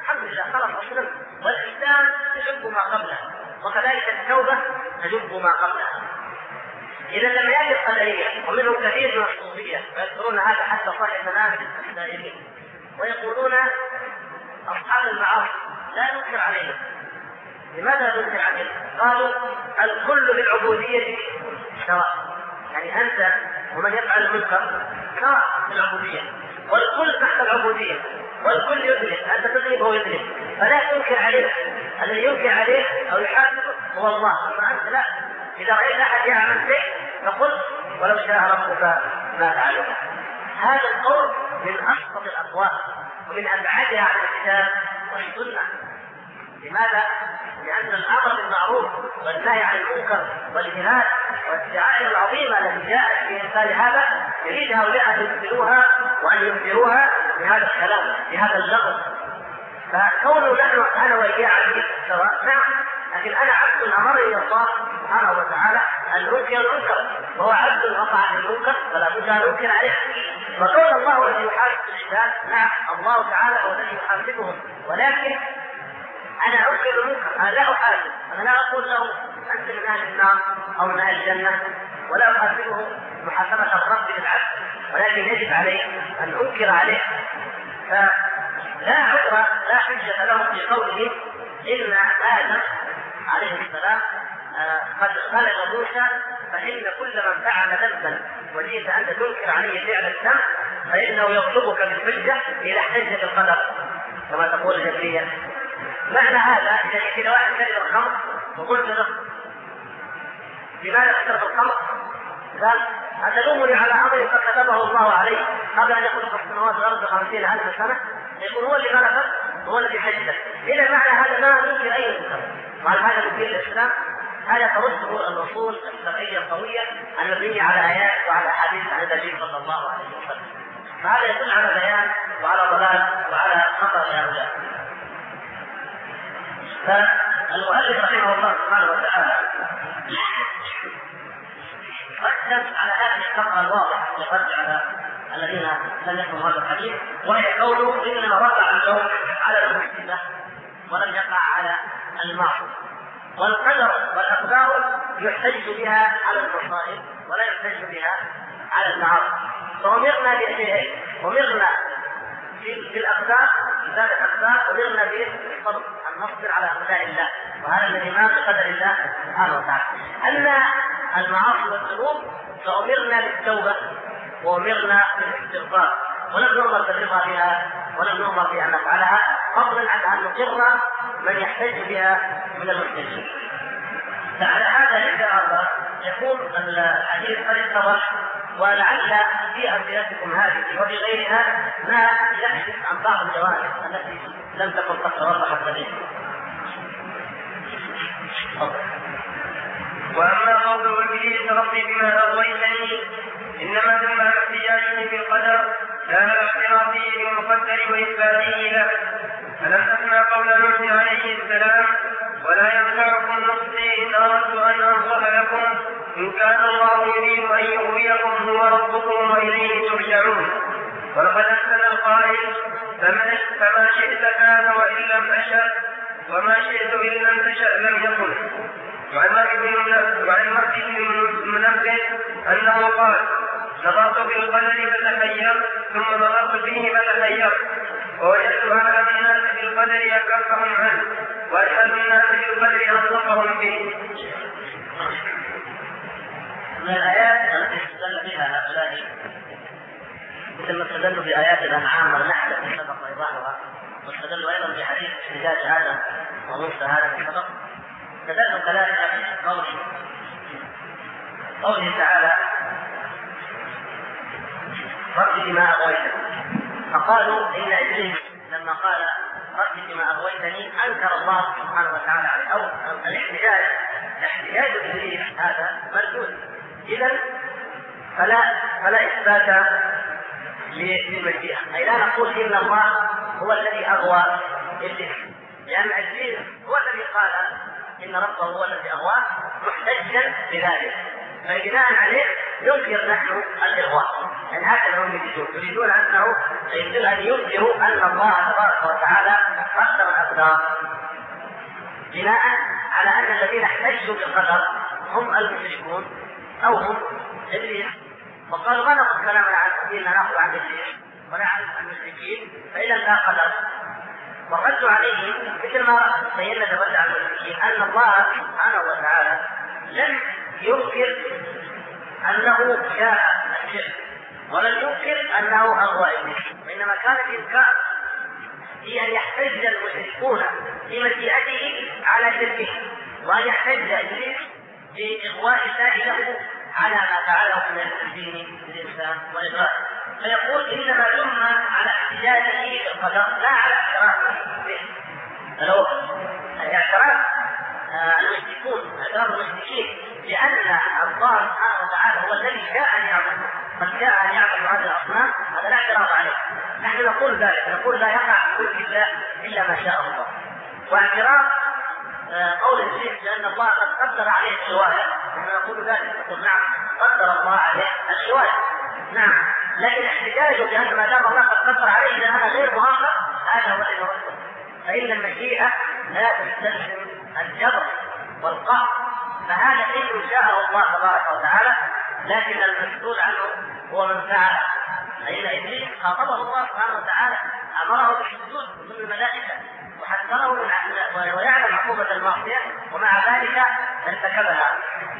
الحمد لله خلاص أسلم. والإسلام تجب ما قبله، وكذلك التوبة تجب ما قبلها. إذا لم يأتي القدرية ومنهم كثير من الصوفية ويذكرون هذا حتى صاحب منابر السائلين ويقولون أصحاب المعاصي لا ننكر عليهم. لماذا ننكر عليهم؟ قالوا الكل بالعبودية سواء، يعني أنت ومن يفعل المنكر سواء في العبودية، والكل تحت العبودية، والكل يذنب، أنت تذنب وهو يذنب، فلا تنكر عليه. الذي ينكر عليه أو يحاسبه هو الله، فأنت لا. إذا رأيت أحد يعمل شيء فقل ولو شاء ربك ما فعله. هذا القول من أسقط الأقوال ومن أبعدها عن الكتاب والسنة. لماذا؟ لأن الأمر بالمعروف والنهي عن المنكر والجهاد والشعائر العظيمة التي جاءت في إمثال هذا يريد هؤلاء أن يمثلوها وأن ينكروها بهذا الكلام بهذا اللفظ. فكون نحن أنا وإياه سواء، نعم، لكن أنا عبد أمرني الله سبحانه وتعالى أن أنكر المنكر، وهو عبد وقع في المنكر فلا بد أن أنكر عليه. وقول الله الذي يحاسب العباد، نعم الله تعالى هو الذي يحاسبهم، ولكن أنا أنكر المنكر، أنا لا أحاسب، أنا لا أقول له أنت من أهل النار أو من أهل الجنة، ولا أحاسبه محاسبة الرب للعبد، ولكن يجب عليه أن أنكر عليه. فلا عذر لا حجة له في قوله إن آدم عليه السلام قد خلق موسى، فإن كل من فعل ذنبا وجئت أنت تنكر عليه فعل الذنب فإنه يطلبك بالحجة إلى حجة القدر كما تقول الجبرية. معنى هذا إذا واحد شرب الخمر وقلت له لماذا تشرب الخمر؟ قال أتلومني على أمر قد كتبه الله عليه قبل أن يخلق السماوات والأرض 50,000 سنة؟ يقول هو اللي خلقك هو الذي حجك. إذا معنى هذا ما ننكر أي منكر، وعلى هذا في الإسلام هذا ترده الأصول الشرعية القوية المبنية على آيات وعلى أحاديث عن النبي صلى الله عليه وسلم. فهذا يدل على بيان وعلى ضلال وعلى خطأ هؤلاء. فالمؤلف رحمه الله سبحانه وتعالى ركز على هذه الفقرة الواضحة للرد على الذين لم يفهموا هذا الحديث، وهي قوله إنما وقع اللوم على المسلمة ولم يقع على المعصية. والقدر والأقدار يحتج بها على المصائب ولا يحتج بها على المعاصي. فأمرنا بشيئين، أمرنا بالأقدار بذات الأقدار، أمرنا بالصبر أن نصبر على أقدار الله، وهذا الذي ما بقدر الله سبحانه وتعالى. أما المعاصي والذنوب فأمرنا بالتوبة وأمرنا بالاستغفار، ولم نؤمر بالرضا بها ولم نؤمر بأن نفعلها، فضلا عن أن نقر من يحتج بها من المحتجين. فعلى هذا الإجراء يكون الحديث قد اتضح، ولعل في أمثلتكم هذه وفي غيرها ما يحدث عن بعض الجوانب التي لم تكن قد توضحت لديكم. وأما قول إبليس ربي بما أغويتني إنما ثم احتجاجه في القدر لا الاعترافه بالمقدر وإثباته له. فلم تسمع قول نوح عليه السلام ولا ينفعكم نصحي إن أردت أن أنصح لكم إن كان الله يريد أن يغويكم هو ربكم وإليه ترجعون. ولقد أحسن القائل فما شئت كان وإن لم أشأ وما شئت إن لم تشأ لم يكن. وعن مكي بن منبه أنه قال نظرت في القدر فتخير ثم نظرت فيه فتخير ووجدت أعلم الناس بالقدر أكفهم عنه وأشهد الناس بالقدر أصدقهم به. من الآيات التي استدل بها هؤلاء مثل ما استدلوا بآيات الأنعام والنحل التي سبق إيضاحها، واستدلوا أيضا بحديث احتجاج آدم وموسى هذا في سبق، استدلوا كذلك قوله تعالى رب بما أغويتني، فقالوا إن إبليس لما قال رب بما أغويتني أنكر الله سبحانه وتعالى عليه، أو احتجاج إبليس هذا مردود. إذن فلا إثبات للمشيئة، أي لا نقول إن الله هو الذي أغوى إبليس، لأن إبليس هو الذي قال إن ربه هو الذي أغواه محتجا بذلك، فبناء عليه ينكر نحن الإغواء. يعني هكذا هم يريدون أنه يجب أن يظهروا أن الله تبارك وتعالى قدر الأقدار، بناء على أن الذين احتجوا بالقدر هم المشركون أو هم إبليس، وقالوا ما نأخذ كلامنا عن ديننا نأخذ عن إبليس ولا عن المشركين فإذا لا قدر. وردوا عليهم مثل ما بينا الرد على المشركين أن الله سبحانه وتعالى لم ينكر أنه شاء الشرك ولم ينكر أنه أغوى إبليس، وإنما كان الإنكار هي أن يحتج المشركون بمشيئته على شركه، وأن يحتج إبليس بإغواء سائله على ما فعله من الدين بالإنسان والإغواء، فيقول إنما يمنع على احتجاجه بالقدر لا على اعترافه به. فلو اعتراف المشركين بأن الله سبحانه وتعالى هو الذي شاء أن يعبد، قد شاء أن يعبد هذه الأصنام، هذا لا اعتراف عليه. نحن نقول ذلك، نقول لا يقع في ملك الله إلا ما شاء الله. واعتراف قول الشيخ بأن الله قد قدر عليه الشواهد، نحن نقول ذلك، نقول نعم قدر الله عليه الشواهد، نعم، لكن احتجاجه بأن ما دام الله قد قدر عليه إذا هذا غير مؤاخذ، هذا هو الذي نرده. فإن المشيئة لا تستلزم الجبر والقهر، فهذا شيء شاءه الله تبارك وتعالى، لكن المسؤول عنه هو من فعل. فإن إبليس خاطبه الله سبحانه وتعالى، أمره بالسجود من الملائكة وحذره ويعلم عقوبة المعصية، ومع ذلك ارتكبها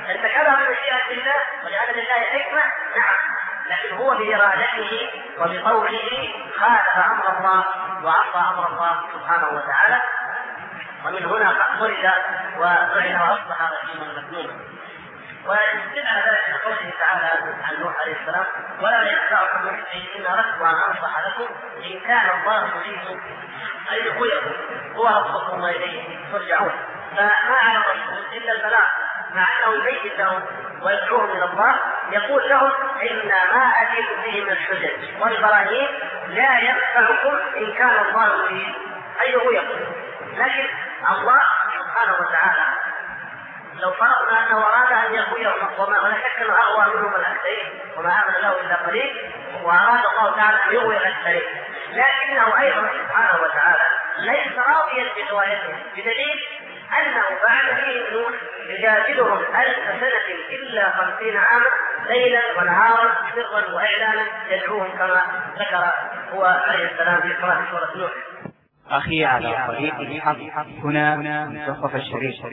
بمشيئة الله ولأن لله حكمة، نعم، لكن هو بإرادته وبقوله خالف أمر الله وعصى أمر الله سبحانه وتعالى، ومن هنا قد ولد ولعن وأصبح رجيما مذموما. ويستدل على ذلك قوله تعالى عن نوح عليه السلام: ولا يخدعكم من شيء إن أردت أن أنصح لكم إن كان الله يريد أن يغويكم هو ربكم وإليه ترجعون. فما على الرسول إلا البلاغ، مع أنه يبين لهم ويدعوهم إلى الله، يقول لهم إن ما أتيت به من الحجج والبراهين لا ينفعكم إن كان الله يريد أن يغويكم. لكن الله سبحانه وتعالى لو فرضنا أنه أراد أن يغويهم، ولا شك أنه أغوى منهم الأكثرين وما آمن له إلا قليل، وأراد الله تعالى أن يغوي الأكثرين، لكنه أيضا سبحانه وتعالى ليس راضيا بغوايتهم، بدليل أنه بعد فيه نوح يجادلهم 1000 سنة إلا 50 عاما ليلا ونهارا سرا وإعلانا يدعوهم كما ذكر هو عليه السلام في سورة نوح. أخي على طريق الحق هنا منتصف الشريف.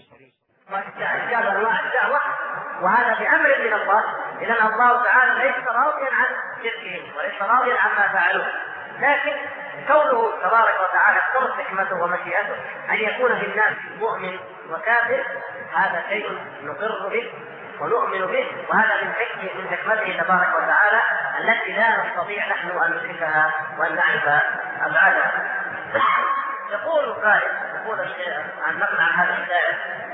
واستعجاب أنواع الدعوة، وهذا بأمر من الله. إذن الله تعالى ليس راضيا عن شركهم وليس راضيا عما فعلوه، لكن كونه تبارك وتعالى اقتضت حكمته ومشيئته أن يكون في الناس مؤمن وكافر، هذا شيء نقر به ونؤمن به، وهذا من حكمته تبارك وتعالى التي لا نستطيع نحن أن ندركها وأن نعرف أبعادها. يقول القائل، يقول النقل عن هذا الشاعر: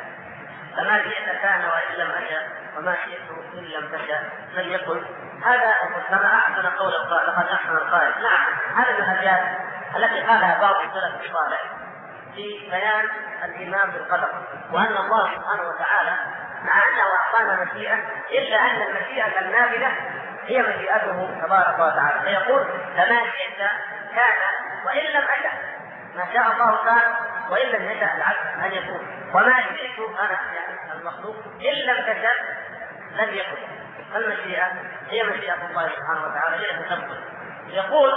فما شئت كان وإن لم أشأ، وما شئت إن لم تشأ لم يكن. هذا كما أحسن قول القائل، لقد أحسن القائل. نعم، هذه الأبيات التي قالها بعض السلف الصالح في بيان الإيمان بالقدر، وأن الله سبحانه وتعالى مع أنه أعطانا مشيئة إلا أن المشيئة النافذة هي مشيئته تبارك وتعالى، فيقول: فما شئت كان وإن لم أشأ، ما شاء الله كان وإن لم يشأ العبد أن يكون، وما شئت أنا يعني المخلوق إن لم تشأ لم يكن. فالمشيئة هي مشيئة الله سبحانه وتعالى، هي تثبت. يقول: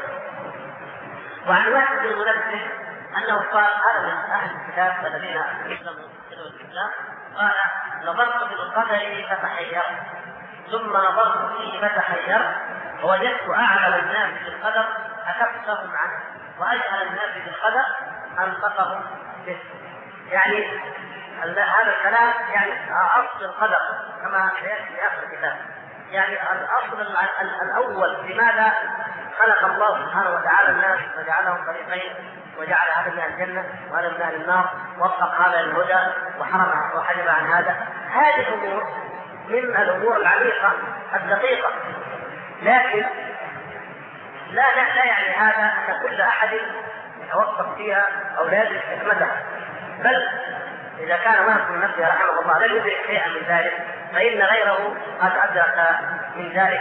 وعن واحد بن منبه أنه قال، هذا من أهل الكتاب الذين أسلموا في الإسلام، قال: نظرت في القدر فتحيرت، ثم نظرت فيه فتحيرت، ووجدت أعلم الناس بالقدر أكفهم عنه، وأجهل الناس بالقدر أنطقهم به. يعني هذا الكلام يعني أصل القدر كما سيأتي في آخر الكتاب. يعني الأصل الأول لماذا خلق الله سبحانه وتعالى الناس وجعلهم فريقين، وجعل هذا من الجنة وهذا من أهل النار، وفق هذا الهدى وحرم وحجب عن هذا. هذه الأمور من الأمور العميقة الدقيقة، لكن لا يعني هذا أن كل أحد يتوقف فيها أو لا يدرك حكمتها، بل إذا كان واحد من نفسه رحمه الله لا يدرك شيئا من ذلك، فإن غيره قد أدرك من ذلك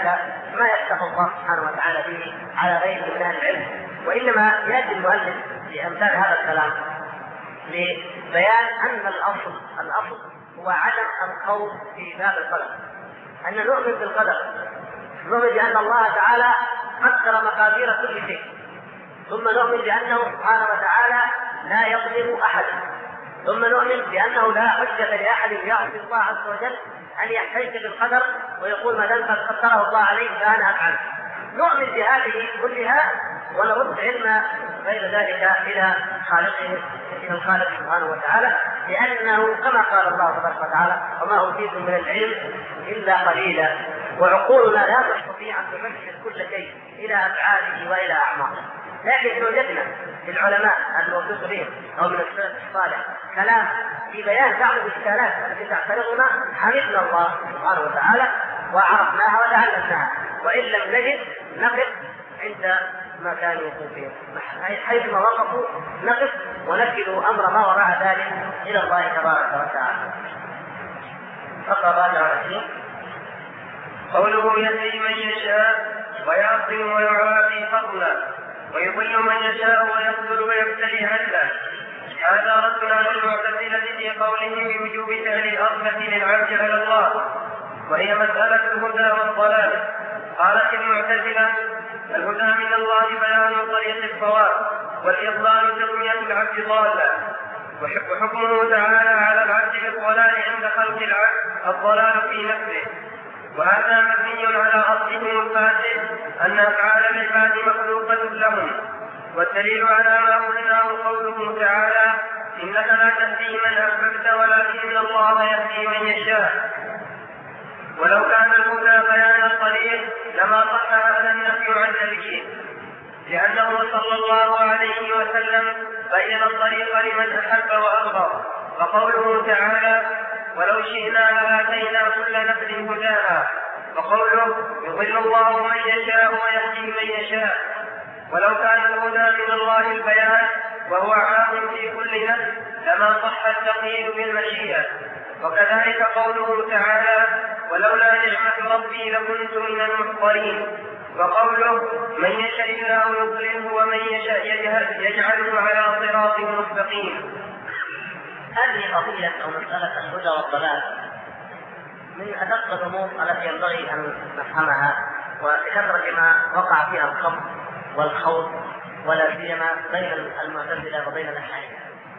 ما يفتح الله سبحانه وتعالى به على غيره من اهل العلم، وانما ياتي المؤلف بامثال هذا الكلام لبيان ان الاصل هو عدم القول في باب القدر، ان نؤمن بالقدر، نؤمن بان الله تعالى قدر مقادير كل شيء، ثم نؤمن بانه سبحانه وتعالى لا يظلم احدا، ثم نؤمن بانه لا حجه لاحد يعصي الله عز وجل ان يحتج بالقدر ويقول ما دام قد قدره الله عليه فانا افعل. نؤمن بهذه كلها ونرد علم غير ذلك الى خالقه، الى الخالق سبحانه وتعالى، لانه كما قال الله تبارك وتعالى وما اوتيتم من العلم الا قليلا، وعقولنا لا تستطيع ان تمثل كل شيء الى افعاله والى اعماله. لكن إن وجدنا في العلماء الموثوق بهم او من السلف الصالح كلام في بيان بعض الاشكالات التي تعترضنا حمدنا الله سبحانه وتعالى وعرفناها وتعلمناها، وان لم نجد نقف عند ما كانوا يقولون حيثما وقفوا نقف ونكل امر ما وراء ذلك الى الله تبارك وتعالى. فقط قوله يهدي من يشاء ويعصم ويعافي فضلا ويضل من يشاء ويقتل ويبتلي عدلا. هذا رد على المعتزلة في قولهم بوجوب فعل الأربة للعبد على الله، وهي مسألة الهدى والضلال. قالت المعتزلة: الهدى من الله بيان طريق الصواب، والإضلال تسمية العبد ضالا، وحكمه تعالى على العبد بالضلال عند خلق العبد الضلال في نفسه. وهذا مبني على أصلهم الفاسد أن أفعال العباد مخلوقة لهم، والدليل على ما قلناه قوله تعالى: إنك لا تهدي من أحببت ولكن الله يهدي من يشاء. ولو كان الهدى بيان الطريق لما صح هذا النفي عن تبيين، لأنه صلى الله عليه وسلم بين الطريق لمن أحب وأبغض. وقوله تعالى: ولو شئنا لآتينا كل نفس هداها. وقوله: يضل الله من يشاء ويهدي من يشاء. ولو كان الهدى من الله البيان وهو عام في كل نفس لما صح التقييد بالمشيئة. وكذلك قوله تعالى: ولولا نعمة ربي لكنت من المحضرين. وقوله: من يشاء الله يضلله ومن يشاء يجعله على صراط مستقيم. هذه قضية أو مسألة الهدى والضلال من أدق الأمور التي ينبغي أن نفهمها، وكثرة ما وقع فيها الخوض والخوض ولا سيما بين المعتزلة وبين الأشاعرة.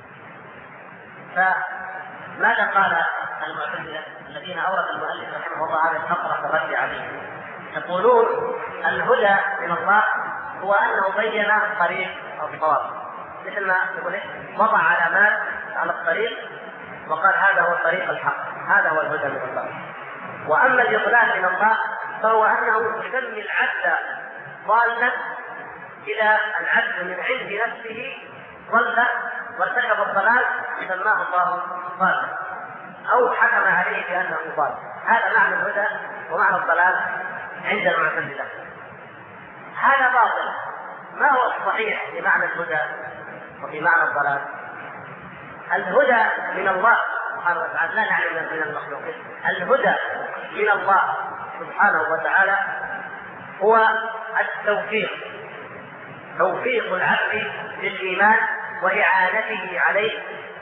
فماذا قال المعتزلة الذين أورد المؤلف رحمه الله هذه الفقرة في الرد عليه؟ يقولون الهدى من الله هو أنه بين طريق الصواب، مثل ما يقول وضع علامات على الطريق وقال هذا هو طريق الحق، هذا هو الهدى من الله. واما الاضلال من الله فهو انه يسمي العبد ضالا اذا العبد من عند نفسه ضل وارتكب الضلال سماه الله ضالا او حكم عليه بانه ضال. هذا معنى الهدى ومعنى الضلال عند المعتزلة. هذا باطل. ما هو الصحيح في معنى الهدى وفي معنى الضلال؟ الهدى من الله سبحانه وتعالى، لا نعلم من المخلوقين. الهدى من الله سبحانه وتعالى هو التوفيق، توفيق العبد للإيمان وإعانته عليه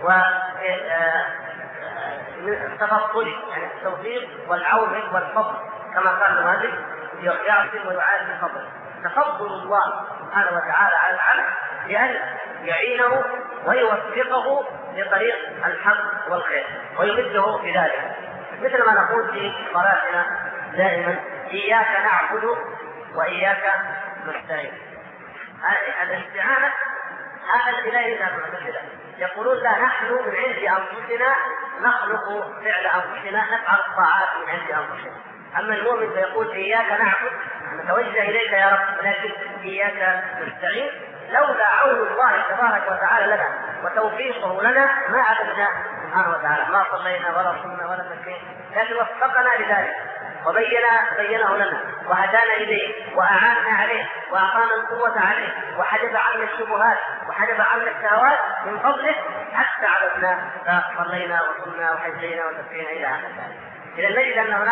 وتفضله، يعني التوفيق والعون والفضل كما قال المؤلف يعصم ويعاني الفضل. تفضل الله سبحانه وتعالى على العبد بأن يعينه ويوفقه لطريق الحق والخير ويمده بذلك، مثل ما نقول في صلاتنا دائما: إياك نعبد وإياك نستعين. الاستعانة هذا الإله المعتزلة يقولون لا، نحن من عند أنفسنا نخلق فعل أنفسنا، نفعل الطاعات من عند أنفسنا. أما المؤمن فيقول إياك نعبد، نتوجه إليك يا رب، لكن إياك نستعين. لولا عون الله تبارك وتعالى لنا وتوفيقه لنا ما عبدنا سبحانه وتعالى، ما صلينا ولا صمنا ولا زكينا، لكن وفقنا لذلك وبينه لنا وهدانا إليه وأعاننا عليه وأعطانا القوة عليه وحجب عنا الشبهات وحجب عنا الشهوات من فضله حتى عبدنا فصلينا وصمنا وحجينا وزكينا إلى آخر ذلك. إذا نجد أن هناك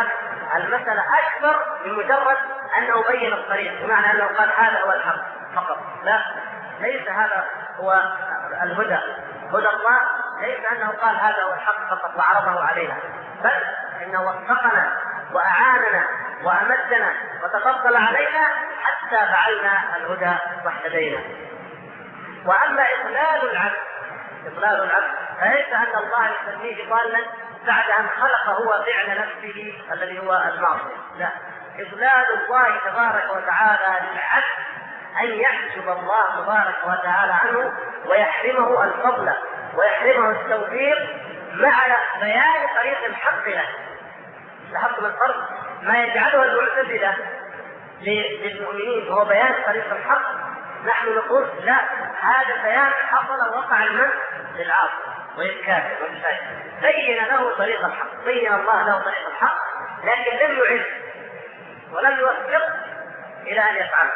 المسألة أكبر من مجرد أنه بين الطريق، بمعنى أنه قال هذا هو الحق فقط. لا، ليس هذا هو الهدى. هدى الله ليس أنه قال هذا هو الحق فقط وعرضه علينا، بل إنه وفقنا وأعاننا وأمدنا وتفضل علينا حتى فعلنا الهدى واهتدينا. وأما إضلال العبد فليس أن الله يسميه ضالا بعد أن خلق هو فعل نفسه الذي هو المعصية. لا، إضلال الله تبارك وتعالى للعبد أن يحجب الله تبارك وتعالى عنه ويحرمه الفضل ويحرمه التوفيق مع بيان طريق الحق له. لاحظتم الفرق؟ ما يجعله المعتزلة للمؤمنين هو بيان طريق الحق، نحن نقول لا، هذا البيان حصل وقع المن للعاصي والكافر والفاسق، بين له طريق الحق، بين الله له طريق الحق، لكن لم يعز ولم يوفق إلى أن يفعله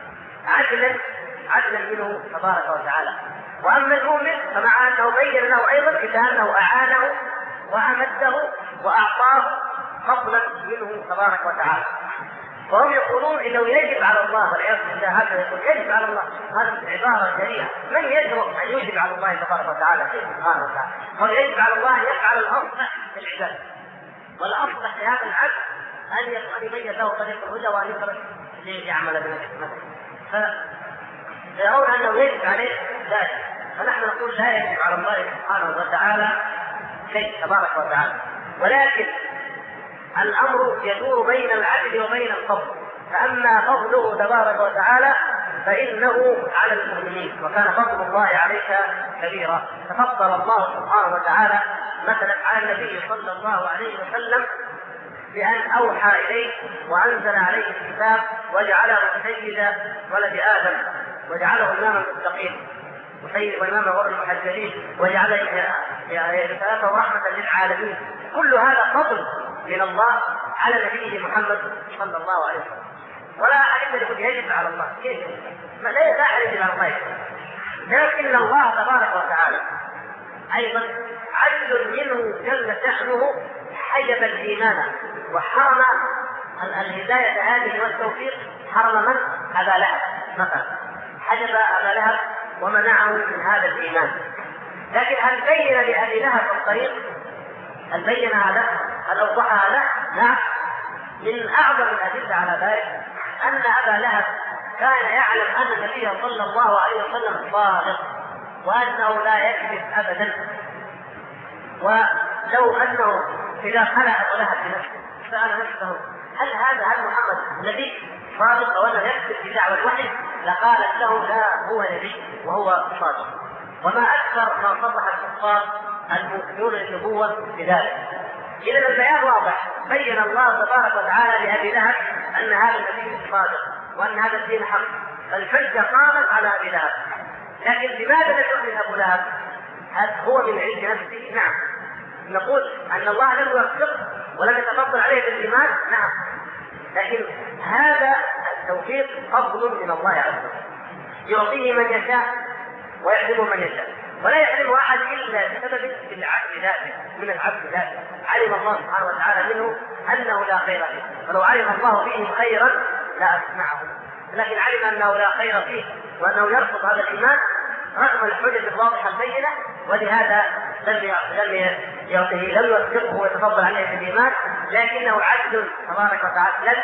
عدلا منه تبارك وتعالى. وأما المؤمن فمع أنه بين له أيضا إلا أنه أعانه وأمده وأعطاه فضلا منه تبارك وتعالى. فهم يقولون إنه يجب على الله، والعياذ بالله هذا يقول يجب على الله، هذه عبارة جريئة. من يجب أن يجب على الله تبارك وتعالى سبحانه وتعالى؟ هو يجب على الله أن يفعل الأصلح في العبادة، والأصلح في هذا العبد أن يبين له طريق الهدى وأن يترك ليعمل بنفسه مثلا. فيرون أنه يجب عليه ذلك، فنحن نقول لا يجب على الله سبحانه وتعالى شيء تبارك وتعالى، ولكن الأمر يدور بين العدل وبين الفضل. فأما فضله تبارك وتعالى فإنه على المؤمنين، وكان فضل الله عليك كبيرا. تفضل الله سبحانه وتعالى مثلا على النبي صلى الله عليه وسلم بأن أوحى إليه وأنزل عليه الكتاب وجعله سيد ولد آدم، وجعله إمام المتقين وإمام غر المحجلين، وجعله رسالته رحمة للعالمين. كل هذا فضل من الله على نبيه محمد صلى الله عليه وسلم. ولا أحد يقول يجب على الله، كيف؟ لا أحد يجب على الله، لكن الله تبارك وتعالى أيضا عدل منه جل شأنه حجب الإيمان وحرم الهداية هذه والتوفيق. حرم من؟ أبا لهب مثلا، حجب أبا لهب ومنعه من هذا الإيمان. لكن هل بين لأبي لهب الطريق؟ هل بين هذا؟ هل أوضحها له؟ لا. من أعظم الأدلة على ذلك أن أبا لهب كان يعلم أن النبي صلى الله عليه وسلم صادق وأنه لا يكذب أبدا. ولو أنه إذا خلع أبو لهب بنفسه سأل نفسه هل محمد نبي صادق ولا يكذب في دعوة الوحي؟ لقالت له لا، هو نبي وهو صادق. وما أكثر ما صرح الكفار المؤمنون النبوة بذلك. إذا البيان واضح، بين الله تبارك وتعالى لأبي لهب أن هذا النبي صادق وأن هذا الدين حق، فالحجة قامت على أبي لهب. لكن لماذا لا يؤمن أبو لهب؟ هل هو من عند نفسه؟ نعم. نقول أن الله لم يوفقه ولم يتفضل عليه بالإيمان، نعم، لكن هذا التوفيق فضل من الله عز وجل، يعطيه من يشاء ويحرمه من يشاء، ولا يحرم أحد إلا بسبب العبد ذاته، من العبد ذاته. علم الله سبحانه وتعالى منه أنه لا خير فيه، ولو علم الله فيه خيرا لا أسمعه، لكن علم أنه لا خير فيه وأنه يرفض هذا الإيمان رغم الحجج الواضحة البينة، ولهذا لم يوفقه ويتفضل عليه بالإيمان، لكنه عدل تبارك وتعالى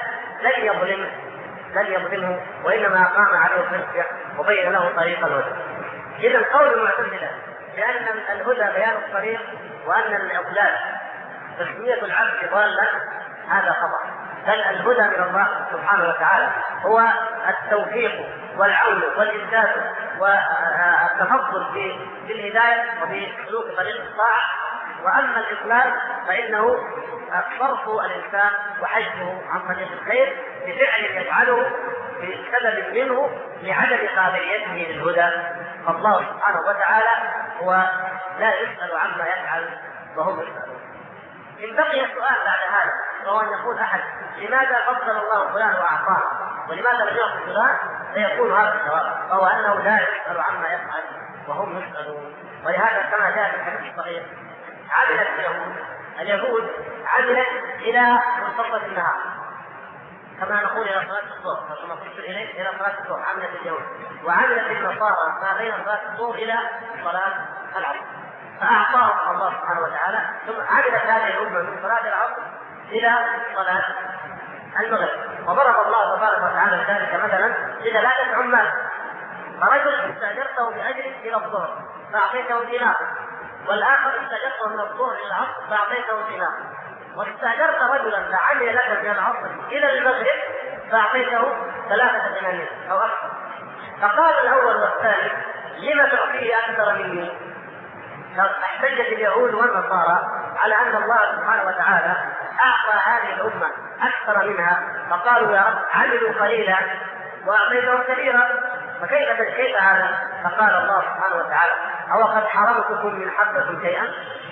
لن يظلمه وإنما قام عليه الحجة وبين له طريق الهدى. إذا قول المعتزلة بأن الهدى بيان الطريق وأن الإضلال تسمية العبد ضالا هذا خطأ، بل الهدى من الله سبحانه وتعالى هو التوفيق والعون والإرشاد والتفضل في الهداية وفي سلوك طريق الطاعة. وأما الإضلال فإنه صرف الإنسان وحجه عن طريق الخير بفعل يفعله بسبب منه لعدم قابليته للهدى. فالله سبحانه وتعالى هو لا يسأل عما يفعل وهم يسألون. إن بقي السؤال بعد هذا وهو أن يقول أحد لماذا فضل الله فلان وأعطاه ولماذا لم يعطي فلان، فيكون هذا الجواب، وهو أنه لا يسأل عما يفعل وهم يسألون. ولهذا كما جاء في الحديث الصحيح عملت اليهود اليهود عملت إلى منتصف النهار كما نقول إلى صلاة الظهر، كما قلت إلى صلاة الظهر عملت اليهود، وعملت النصارى ما بين صلاة الظهر إلى صلاة العصر، فأعطاهم الله سبحانه وتعالى. ثم عملت هذه الأمة من صلاة العصر إلى صلاة المغرب. وضرب الله تبارك وتعالى ذلك مثلا ل3 عمال، فرجل استأجرته بأجر إلى الظهر فأعطيته دينار، والآخر استأجرته من الظهر إلى العصر فأعطيته دينار، واستأجرت رجلا فعمل لك من العصر إلى المغرب فأعطيته 3 دنانير أو أكثر. فقال الأول والثاني: لما تعطيه أكثر مني؟ احتجت اليهود والنصارى على أن الله سبحانه وتعالى أعطى هذه الأمة أكثر منها، فقالوا: يا رب عملوا قليلا وأعطيتهم كثيرا، فكيف هذا؟ فقال الله سبحانه وتعالى: أو قد حرمتكم من حقكم شيئا؟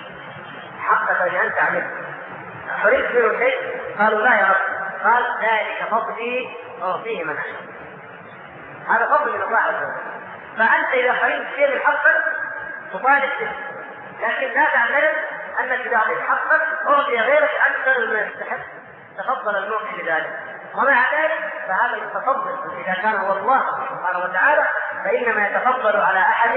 حقك لأن تعمل حرمت منه شيء؟ قالوا: لا يا رب. قال: ذلك فضلي أعطيه من أشاء. هذا فضل من الله عز وجل. فأنت إذا حرمت شيء من حقك تطالب به، لكن لا تعترف أنك إذا أعطيت حقك أعطي غيرك أكثر مما يستحق، تفضل المعطي بذلك. ومع ذلك فهذا يتفضل إذا كان هو الله سبحانه وتعالى، فإنما يتفضل على أحد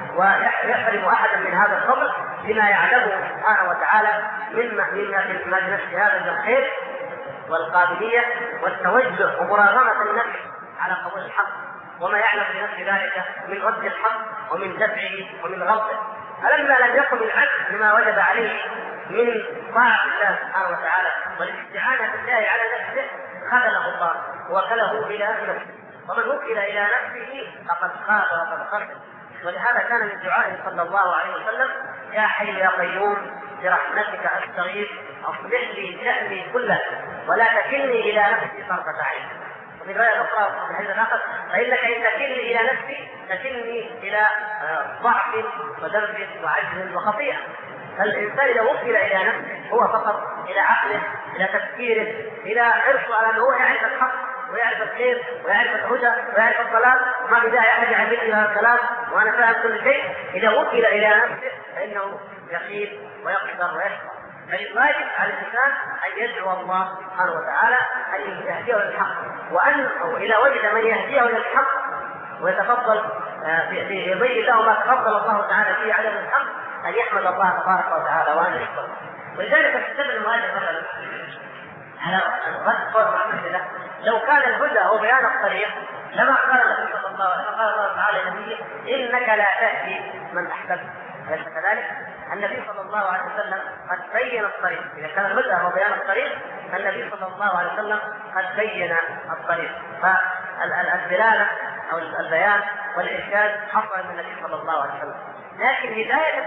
ويحرم أحدا من هذا الفضل بما يعلمه سبحانه وتعالى مما في هذا الخير والقابلية والتوجه ومراغمة النفس على قبول الحق، وما يعلم بنفس ذلك من رد الحق ومن دفعه ومن غلطه. فلما لم يقم العبد بما وجب عليه من طاعة الله سبحانه وتعالى والاستعانة بالله على نفسه خذله الله وكله إلى نفسه، ومن وكل إلى نفسه فقد خاب وقد خسر. ولهذا كان من دعائه صلى الله عليه وسلم: يا حي يا قيوم برحمتك أستغيث أصلح لي شأني كله ولا تكلني إلى نفسي طرفة عين. وفي رواية أخرى في حديث آخر: فإنك إن تكلني إلى نفسي تكلني إلى ضعف وذنب وعجز وخطيئة. فالإنسان إذا وكل إلى نفسه هو فقط إلى عقله، إلى تفكيره، إلى حرصه على أنه يعرف الحق ويعرف الخير ويعرف الهدى ويعرف الضلال، وما بداية أحد يعمل إلى الكلام وأنا فاهم كل شيء. إذا وكل إلى نفسه فإنه يخيب ويقدر ويشقى. فالواجب على الإنسان أن يدعو الله سبحانه وتعالى أن يهديه للحق، وأن إذا وجد من يهديه للحق ويتفضل يبين له ما تفضل الله تعالى فيه على الحق أن يحمد الله تبارك وتعالى وأن يشكره. ولذلك استدل المؤلف مثلا على رد قول محمد: لو كان الهدى هو بيان الطريق لما قال النبي صلى الله عليه وسلم: قال الله تعالى لنبيه: إنك لا تهدي من أحببت. أليس كذلك؟ النبي صلى الله عليه وسلم قد بين الطريق. إذا كان الهدى هو بيان الطريق فالنبي صلى الله عليه وسلم قد بين الطريق. فالدلالة أو البيان والإرشاد حصل من النبي صلى الله عليه وسلم. لكن هداية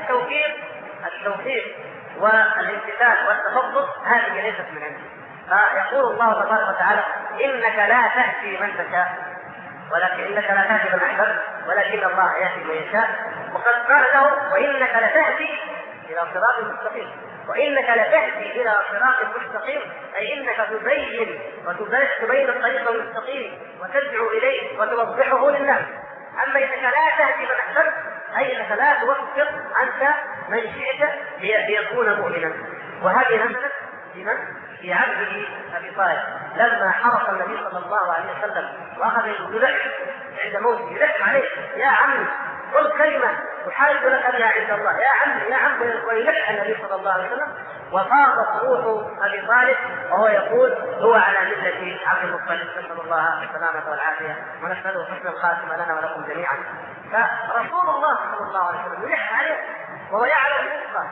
التوفيق والامتثال والتفضل هذه ليست من عنده. فيقول الله تبارك وتعالى: إنك لا تهدي من تشاء ولكن إنك لا تهدي من أحببت ولكن الله يهدي من يشاء. وقد قال له: وإنك لتهدي إلى صراط مستقيم. وإنك لتهدي إلى صراط مستقيم أي إنك تبين الطريق المستقيم وتدعو إليه وتوضحه للناس. أما إنك لا تهدي من أحببت أي إنك لا توفق أنت من شئت ليكون مؤمنا. وهذه نزلت في عبده أبي طالب لما حرص النبي صلى الله عليه وسلم وأخذ يلح عند موته، يلح عليه: يا عمي قل كلمة أحاج لك بها عند الله، يا عمي يا عمي، ويلح النبي صلى الله عليه وسلم. وفاضت روح أبي طالب وهو يقول: هو على ملة عبد المطلب، نسأل الله السلامة والعافية ونسأله حسن الخاتمة لنا ولكم جميعا. فرسول الله صلى الله عليه وسلم يلح عليه وهو يعلم الرزق.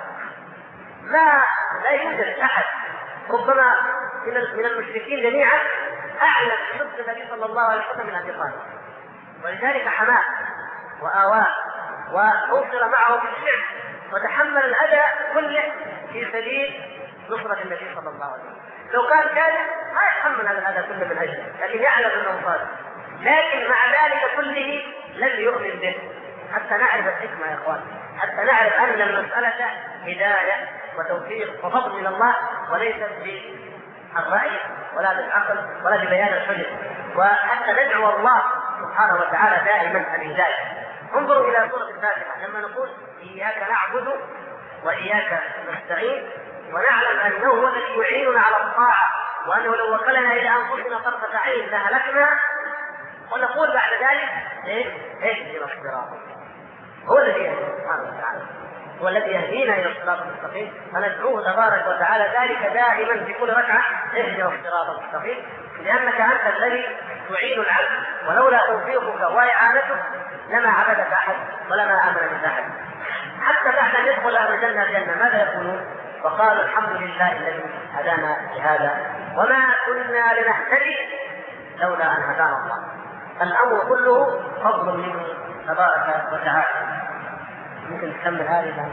لا يوجد أحد ربما من المشركين جميعا أعلم بحب النبي صلى الله عليه وسلم من أبي طالب، ولذلك حماه وآواه وأوصل معه بالشعر وتحمل الأذى كله في سبيل نصرة النبي صلى الله عليه وسلم. لو كان كاذب ما يتحمل هذا الأذى كله من أجله، لكن يعلم أنه صادق. لكن مع ذلك كله لم يؤمن به، حتى نعرف الحكمة يا إخوان، حتى نعرف أن المسألة هداية وتوفيق وفضل من الله، وليست بالرأي ولا بالعقل ولا ببيان الحجج. وحتى ندعو الله سبحانه وتعالى دائما الهداية. انظروا إلى سورة الفاتحة لما نقول: إياك نعبد وإياك نستعين، ونعلم أنه هو الذي يعيننا على الطاعة، وأنه لو وكلنا إلى أنفسنا طرفة عين لهلكنا، ونقول بعد ذلك اهدنا الصراط. هو الذي يهدينا سبحانه وتعالى، هو الذي يهدينا إلى الصراط المستقيم، فندعوه تبارك وتعالى ذلك دائما في كل ركعة: اهدنا الصراط المستقيم، لأنك أنت الذي تعين العبد، ولولا توفيقك وإعانتك لما عبدك أحد ولما آمن بك أحد. حتى بعد أن يدخل أهل الجنة ماذا يقولون؟ وقالوا الحمد لله الذي هدانا لهذا وما كنا لنهتدي لولا أن هدانا الله. الأمر كله فضل منه تبارك وتعالى. ممكن تكمل هذه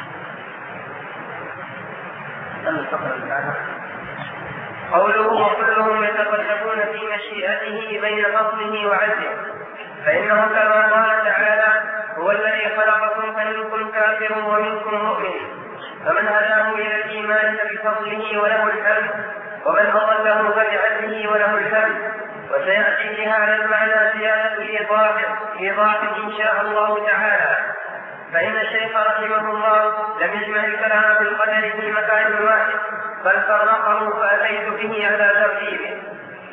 كمل فقرة. قوله: وكلهم يتقلبون في مشيئته بين فضله وعدله، فإنه كما قال تعالى: هو الذي خلقكم فمنكم كافر ومنكم مؤمن، فمن هداه إلى الإيمان فبفضله وله الحمد، ومن أضله فبعدله وله الحمد. وسيأتي في هذا المعنى زيادة إيضاح إن شاء الله تعالى. فإن الشيخ رحمه الله لم يجمع الكلام في القدر في مكان واحد، بل فرقه فأتيت به على ترتيبه.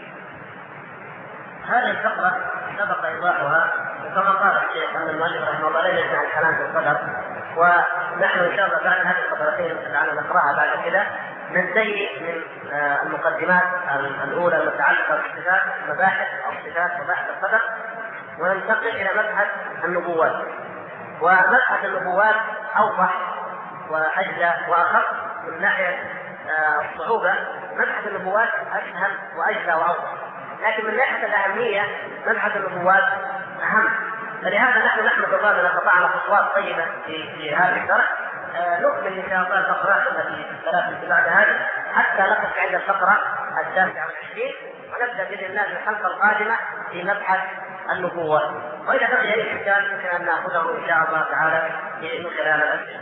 هذه الفقرة سبق إيضاحها، وكما قال الشيخ أن المؤلف رحمه الله لا يجمع الكلام في القدر، ونحن إن شاء الله بعد هذه الفقرتين تعالى نقرأها بعد كده ننتهي من المقدمات الأولى المتعلقة بالصفات، مباحث أو صفات مباحث القدر، وننتقل إلى مبحث النبوات. ومبحث النبوات أوضح وأجلى وأخف من ناحية الصعوبة. مبحث النبوات أسهل وأجلى وأوضح، لكن من ناحية الأهمية مبحث النبوات أهم. فلهذا نحن نحمد الله أننا قطعنا خطوات طيبة في هذا الشرح. نكمل إن شاء الله الفقرات التي الثلاث بعد هذه حتى نقف عند الفقرة 29، ونبدأ بإذن الله في الحلقة القادمة في مبحث النبوات. وإذا بقي أي إشكال يمكن أن نأخذه إن شاء الله تعالى من خلال الأسئلة.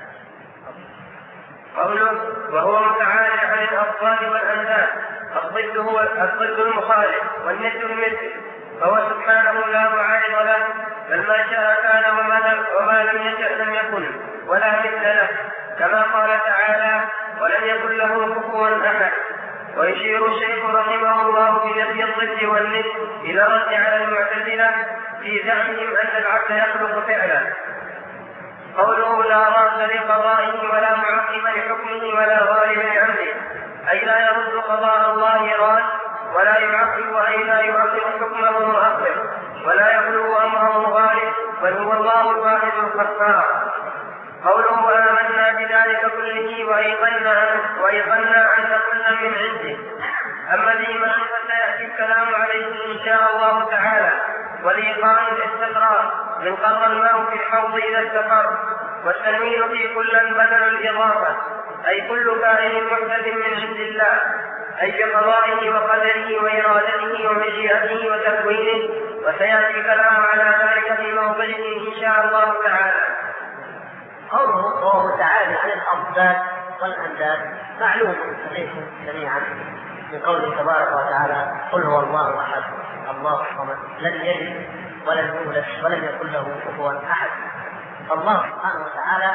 قوله: وهو متعالى عن الأضداد والأنداد، الضد هو الضد المخالف والند المثل، فهو سبحانه لا معارض له، بل ما شاء كان وما لم يشأ لم يكن ولا مثل له، كما قال تعالى: ولم يكن له كفوا أحد. ويشير الشيخ رحمه الله في نفي الضد والند إلى رد على المعتزلة في زعمهم أن العبد يخلق فعلا. قوله: لا راد لقضائه ولا معقب لحكمه ولا غالب لأمره، أي لا يرد قضاء الله راد، ولا يعقب أي لا يعقب حكمه مؤخر، ولا يبلغ أمره غالب، بل هو الله الواحد القهار. قوله: آمنا بذلك كله وأيقنا أن كل من عنده. أما الإيمان فسيأتي الكلام عليه إن شاء الله تعالى. والإيقان الاستقرار من قر الماء في الحوض إذا استقر، والتنوين في كل بدل الإضافة، أي كل كائن محدث من عند الله، أي بقضائه وقدره وإرادته ومشيئته وتكوينه. وسيأتي الكلام على ذلك في موضعه إن شاء الله تعالى. قوله وهو متعالى عن الأضداد والأنداد معلوم عليكم جميعا من قوله تبارك وتعالى: قل هو الله أحد الله الصمد لم يلد ولم يولد ولم يكن له كفوا أحد. الله سبحانه وتعالى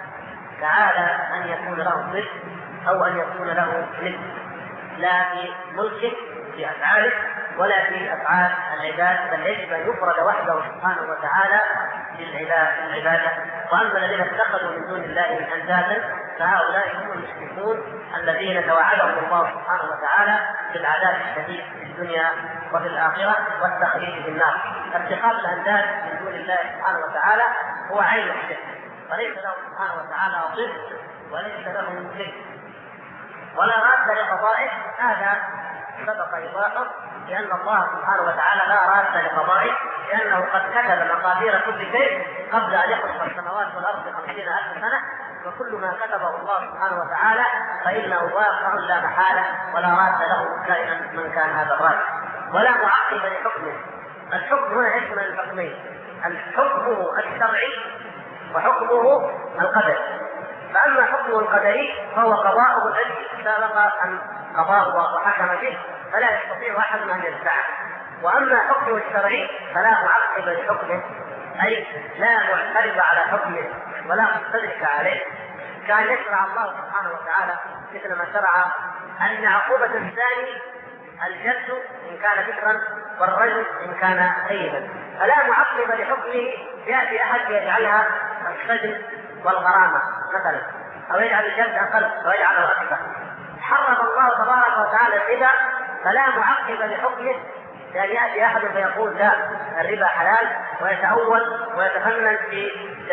تعالى أن يكون له ضد أو أن يكون له ند، لا في ملكه في أفعاله ولا في أفعال العباد، بل يجب أن يفرد وحده سبحانه وتعالى بالعبادة. وأما الذين اتخذوا من دون الله أندادا فهؤلاء هم المشركون الذين توعدهم الله سبحانه وتعالى بالعذاب الشديد في الدنيا وفي الآخرة والتخليد في النار. اتخاذ الأنداد من دون الله سبحانه وتعالى هو عين الشرك، وليس له سبحانه وتعالى ضد وليس له ند ولا راد لقضائه. هذا سبق إيضاحه، لأن الله سبحانه وتعالى لا راد لقضائه، لأنه قد كتب مقادير كل شيء قبل أن يخلق السماوات والأرض 50,000 سنة، وكل ما كتبه الله سبحانه وتعالى فإنه واقع لا محالة، ولا راد له كائنا من كان هذا الراد، ولا معقب لحكمه. الحكم هنا يشمل الحكمين: الحكم الشرعي وحكمه القدري. فأما حكمه القدري فهو قضاءه الذي سبق أن قضاه وحكم به، فلا يستطيع أحد أن يدفعه. وأما حكمه الشرعي فلا معقب لحكمه، أي لا معترض على حكمه ولا مستدرك عليه، كان يشرع الله سبحانه وتعالى مثل ما شرع أن عقوبة الزاني الجلد إن كان ذكرا والرجل إن كان ثيبا، فلا معقب لحكمه يأتي أحد يجعلها السجن والغرامة مثلا، أو يجعل الجلد أقل أو يجعله أكثر. حرم الله تبارك وتعالى الربا فلا معقب لحكمه، يعني يأتي أحد فيقول لا الربا حلال ويتأول ويتفنن في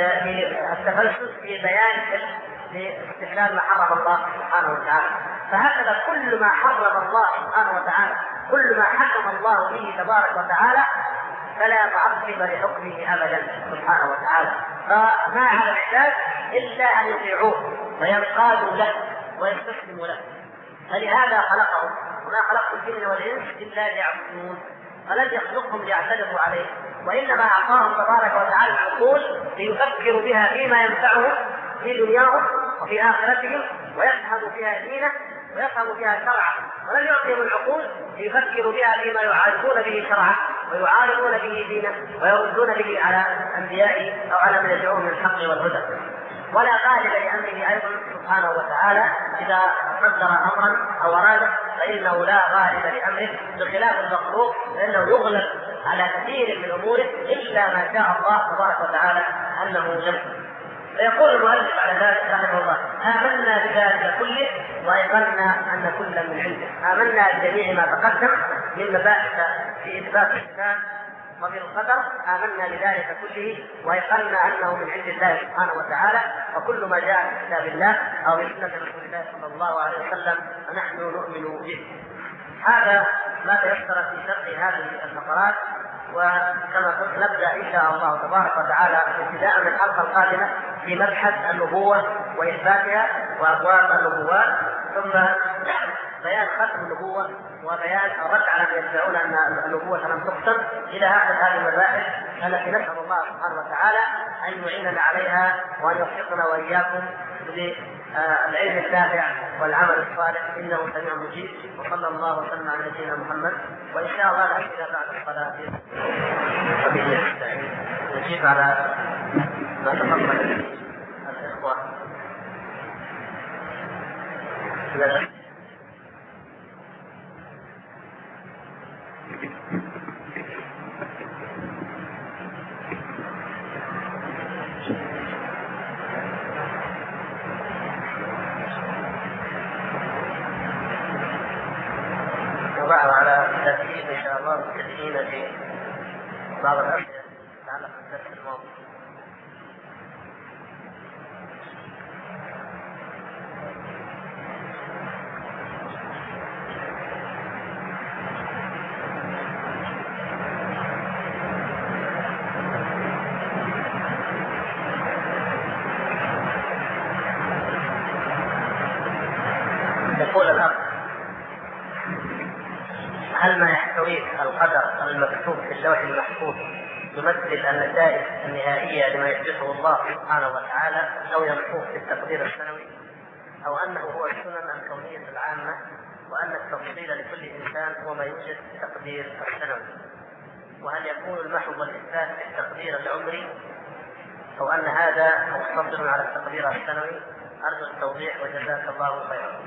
التفلسف في بيان لاستحلال ما حرم الله سبحانه وتعالى. فهكذا كل ما حرم الله سبحانه وتعالى، كل ما حكم الله به تبارك وتعالى فلا معقب لحكمه أبدا سبحانه وتعالى. فما على العباد إلا أن يطيعوه وينقادوا له ويستسلموا له. فلهذا خلقهم، وما خلقت الجن والإنس إلا ليعبدون، فلم يخلقهم ليعترضوا عليه، وإنما أعطاهم تبارك وتعالى العقول ليفكروا بها فيما ينفعهم في دنياهم وفي آخرتهم، ويفهموا فيها دينه ويفهموا فيها شرعه، ولم يعطيهم العقول ليفكروا بها فيما يعارضون به شرعه ويعارضون به دينه ويردون به على أنبيائه أو على من يدعوهم من الحق والهدى. ولا غالب لأمره أيضا سبحانه وتعالى إذا قدر أمرا أو أراده فإنه لا غالب لأمره، بخلاف المخلوق فإنه يغلب على كثير من أموره إلا ما شاء الله تبارك وتعالى أنه يمكن. فيقول المؤلف على ذلك رحمه الله: آمنا بذلك كله وأيقنا أن كلا من عنده. آمنا بجميع ما تقدم من مباحث في إثبات الإسلام وفي القدر، آمنا بذلك كله وأيقنا أنه من عند الله سبحانه وتعالى، وكل ما جاء في كتاب الله أو في سنة رسول الله صلى الله عليه وسلم فنحن نؤمن به. هذا ما تيسر في شرح هذه الفقرات، وكما قلت نبدأ إن شاء الله تبارك وتعالى ابتداء من الحلقة القادمة في مبحث النبوة وإثباتها وأبواب النبوات، ثم بيان ختم النبوة وبيان الرد على من يدعون أن النبوة لم تختم، إلى آخر هذه المباحث التي نسأل الله سبحانه وتعالى أن يعيننا عليها وأن يوفقنا وإياكم للعلم النافع والعمل الصالح، إنه سميع مجيب. وصلى الله وسلم على نبينا محمد، وإن شاء الله نأتي بعد الصلاة نجيب على ما تفضل الإخوة. نضعها على التأكيد إن شاء الله مستدعين في بعض الأسئلة تتعلق بالدرس الماضي. يقول الأخ: هل ما يحتويه القدر المكتوب في اللوح المحفوظ يمثل النتائج النهائية لما يحدثه الله سبحانه وتعالى، أو ينصوص في التقدير السنوي، أو أنه هو السنن الكونية العامة، وأن التفصيل لكل إنسان هو ما يوجد في التقدير السنوي؟ وهل يكون المحو والإثبات في التقدير العمري، أو أن هذا مقتصر على التقدير السنوي؟ أرجو التوضيح وجزاك الله خيرا.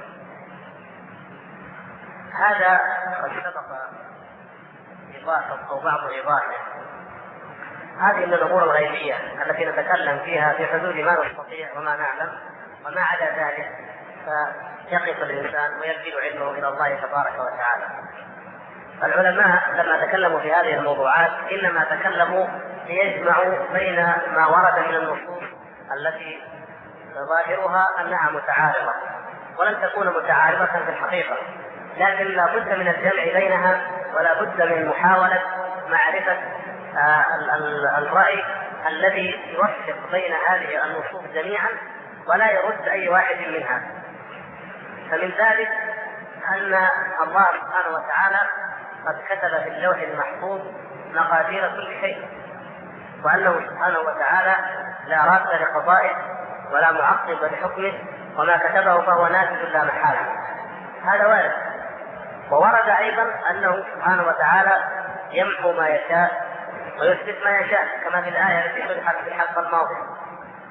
هذا قد سبق إيضاحه أو بعض إيضاحه. هذه من الأمور الغيبية التي نتكلم فيها في حدود ما نستطيع وما نعلم، وما عدا ذلك فيقف الإنسان ويرجع علمه إلى الله تبارك وتعالى. العلماء لما تكلموا في هذه الموضوعات إنما تكلموا ليجمعوا بين ما ورد من النصوص التي ظاهرها أنها متعارضة، ولن تكون متعارضة في الحقيقة، لكن لا بد من الجمع بينها، ولا بد من محاولة معرفة الرأي الذي يوفق بين هذه النصوص جميعا ولا يرد أي واحد منها. فمن ذلك أن الله سبحانه وتعالى قد كتب في اللوح المحفوظ مقادير كل شيء، وأنه سبحانه وتعالى لا راد لقضائه ولا معقب لحكمه، وما كتبه فهو نافذ لا محالة. هذا وارد. وورد أيضا أنه سبحانه وتعالى يمحو ما يشاء ويثبت ما يشاء، كما في الآية التي شرحت في الحلقة الماضية.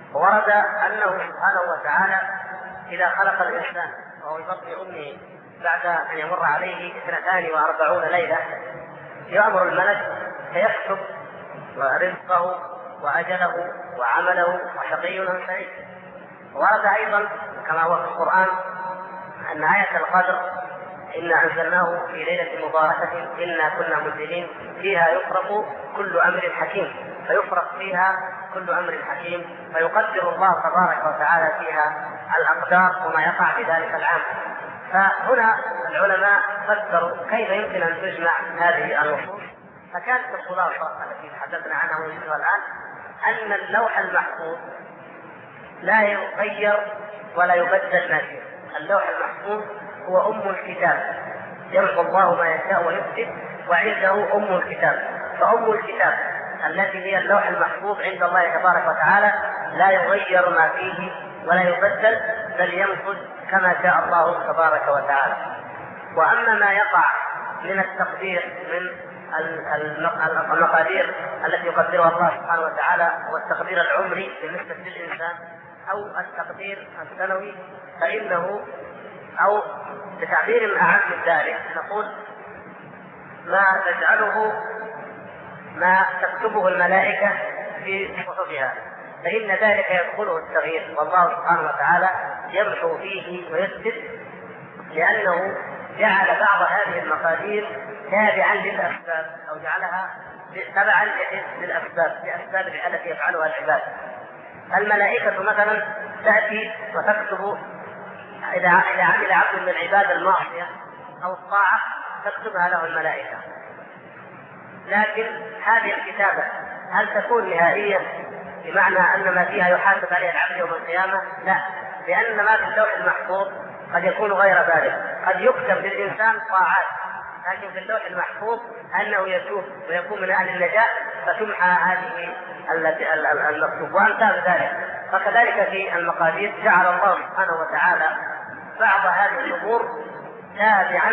ورد أنه سبحانه وتعالى إذا خلق الإنسان وهو في بطن أمه بعد أن يمر عليه 42 ليلة يأمر الملك فيكتب رزقه وأجله وعمله وشقي أم سعيد. ورد أيضا كما هو في القرآن أن آية القدر إنا أنزلناه في ليلة مباركة إنا كنا منزلين فيها يفرق كل أمر حكيم، فيفرق فيها كل أمر حكيم، فيقدر الله تبارك وتعالى فيها الأقدار وما يقع في ذلك العام. فهنا العلماء فكروا كيف يمكن أن تجمع هذه النصوص، فكانت الخلاصة التي تحدثنا عنها منذ الآن أن اللوح المحفوظ لا يغير ولا يبدل ما فيه. اللوح المحفوظ هو أم الكتاب، يمحو الله ما يشاء ويثبت وعنده أم الكتاب. فأم الكتاب التي هي اللوح المحفوظ عند الله تبارك وتعالى لا يغير ما فيه ولا يبدل، بل ينفذ كما شاء الله تبارك وتعالى. وأما ما يقع من التقدير من المقادير التي يقدرها الله سبحانه وتعالى والتقدير العمري بالنسبة للإنسان أو التقدير السنوي، فإنه أو بتعبير أعم من ذلك نقول ما تجعله ما تكتبه الملائكة في صحفها، فإن ذلك يدخله التغيير، والله سبحانه وتعالى يمحو فيه ويثبت، لأنه جعل بعض هذه المقادير تابعا للأسباب أو جعلها تبعا للأسباب التي يفعلها العباد. الملائكة مثلا تأتي وتكتب إذا عمل عبد من العباد المعصية أو الطاعة تكتبها له الملائكة، لكن هذه الكتابة هل تكون نهائية بمعنى أن ما فيها يحاسب عليه العبد يوم القيامة؟ لا، لأن ما في اللوح المحفوظ قد يكون غير ذلك. قد يكتب للإنسان طاعات، لكن في اللوح المحفوظ أنه يتوب ويكون من أهل النجاة فتمحى هذه المكتوب وأمثال ذلك. فكذلك في المقادير جعل الله سبحانه وتعالى بعض هذه الأمور تابعا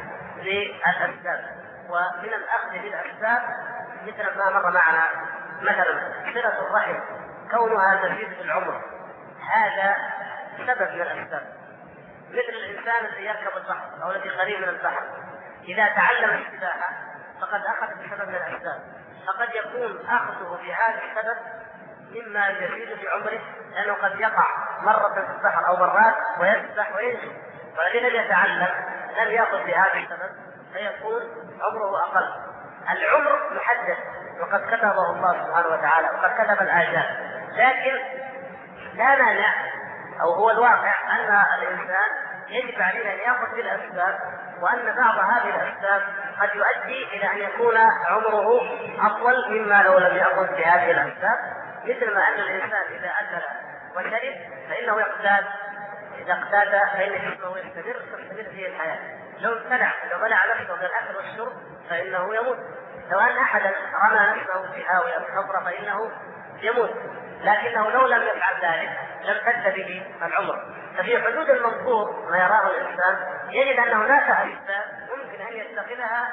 للأسباب. ومن الأخذ بالأسباب مثل ما مر معنا مثلا صلة الرحم كونها تزيد في العمر، هذا سبب من الأسباب. مثل الإنسان الذي يركب البحر أو الذي قريب من البحر إذا تعلم السباحة فقد أخذ بسبب من الأسباب، فقد يكون أخذه بهذا السبب مما يزيد في عمره، لأنه قد يقع مرة في البحر أو مرات ويسبح وينجو، والذي لم يتعلم لم يأخذ بهذا السبب فيكون عمره أقل. العمر محدد وقد كتبه الله سبحانه وتعالى وقد كتب الآجال، لكن لا مانع أو هو الواقع أن الإنسان يجب عليه أن يأخذ بالأسباب، وأن بعض هذه الأسباب قد يؤدي إلى أن يكون عمره أطول مما لو لم يأخذ بهذه الأسباب. مثل ما أن الإنسان إذا أكل وشرب فإنه يقتاد، إذا اقتاد فإن جسمه تستمر فيه الحياة. لو بلع نفسه بالأكل والشرب فإنه يموت. لو أن أحدا رمى نفسه في هاوية الحفرة فإنه يموت، لكنه لو لم يفعل ذلك لم تد به العمر. ففي حدود المنظور ما يراه الإنسان يجد أن هناك أسباب ممكن أن يتخذها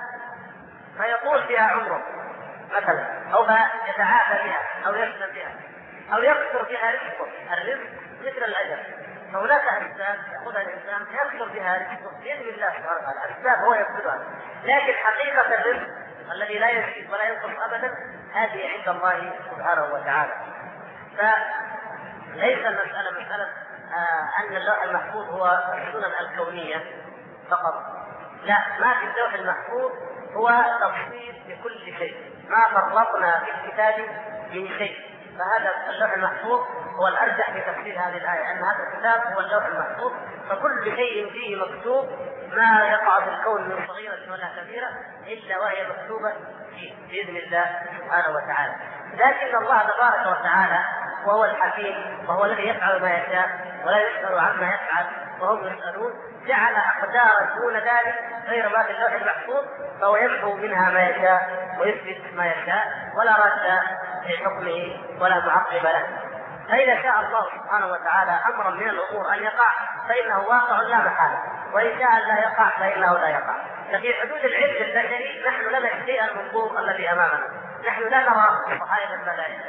فيطول فيها عمره مثلا، أو يتعافى بها أو يسلم بها أو يكثر بها رزقه. الرزق مثل الأجر، فهناك أسباب يأخذها الإنسان يكثر بها رزقه بإذن الله سبحانه وتعالى، الأسباب هو يكثرها، لكن حقيقة الرزق الذي لا يزيد ولا ينقص أبدا هذه عند الله سبحانه وتعالى. فليس المسألة مسألة أن اللوح المحفوظ هو السنن الكونية فقط، لا، ما في اللوح المحفوظ هو تفصيل لكل شيء، ما فرطنا في الكتاب من شيء. فهذا اللوح المحفوظ هو الأرجح في تفسير هذه الآية، أن هذا الكتاب هو اللوح المحفوظ، فكل شيء فيه مكتوب، ما يقع في الكون من صغيرة ولا كبيرة إلا وهي مكتوبة فيه بإذن الله سبحانه وتعالى. لكن الله تبارك وتعالى وهو الحكيم وهو الذي يفعل ما يشاء ولا يسأل عما يفعل وهم يسألون، جعل أقدارا دون ذلك غير ما في اللوح المحفوظ، فهو يمحو منها ما يشاء ويثبت ما يشاء ولا رد في حكمه ولا معقب له. فإذا شاء الله سبحانه وتعالى أمرا من الأمور أن يقع فإنه واقع لا محالة، وإن شاء لا يقع فإنه لا يقع. ففي حدود العلم البشري نحن لنا الشيء المنظور الذي أمامنا، نحن لا نرى صحائف الملائكة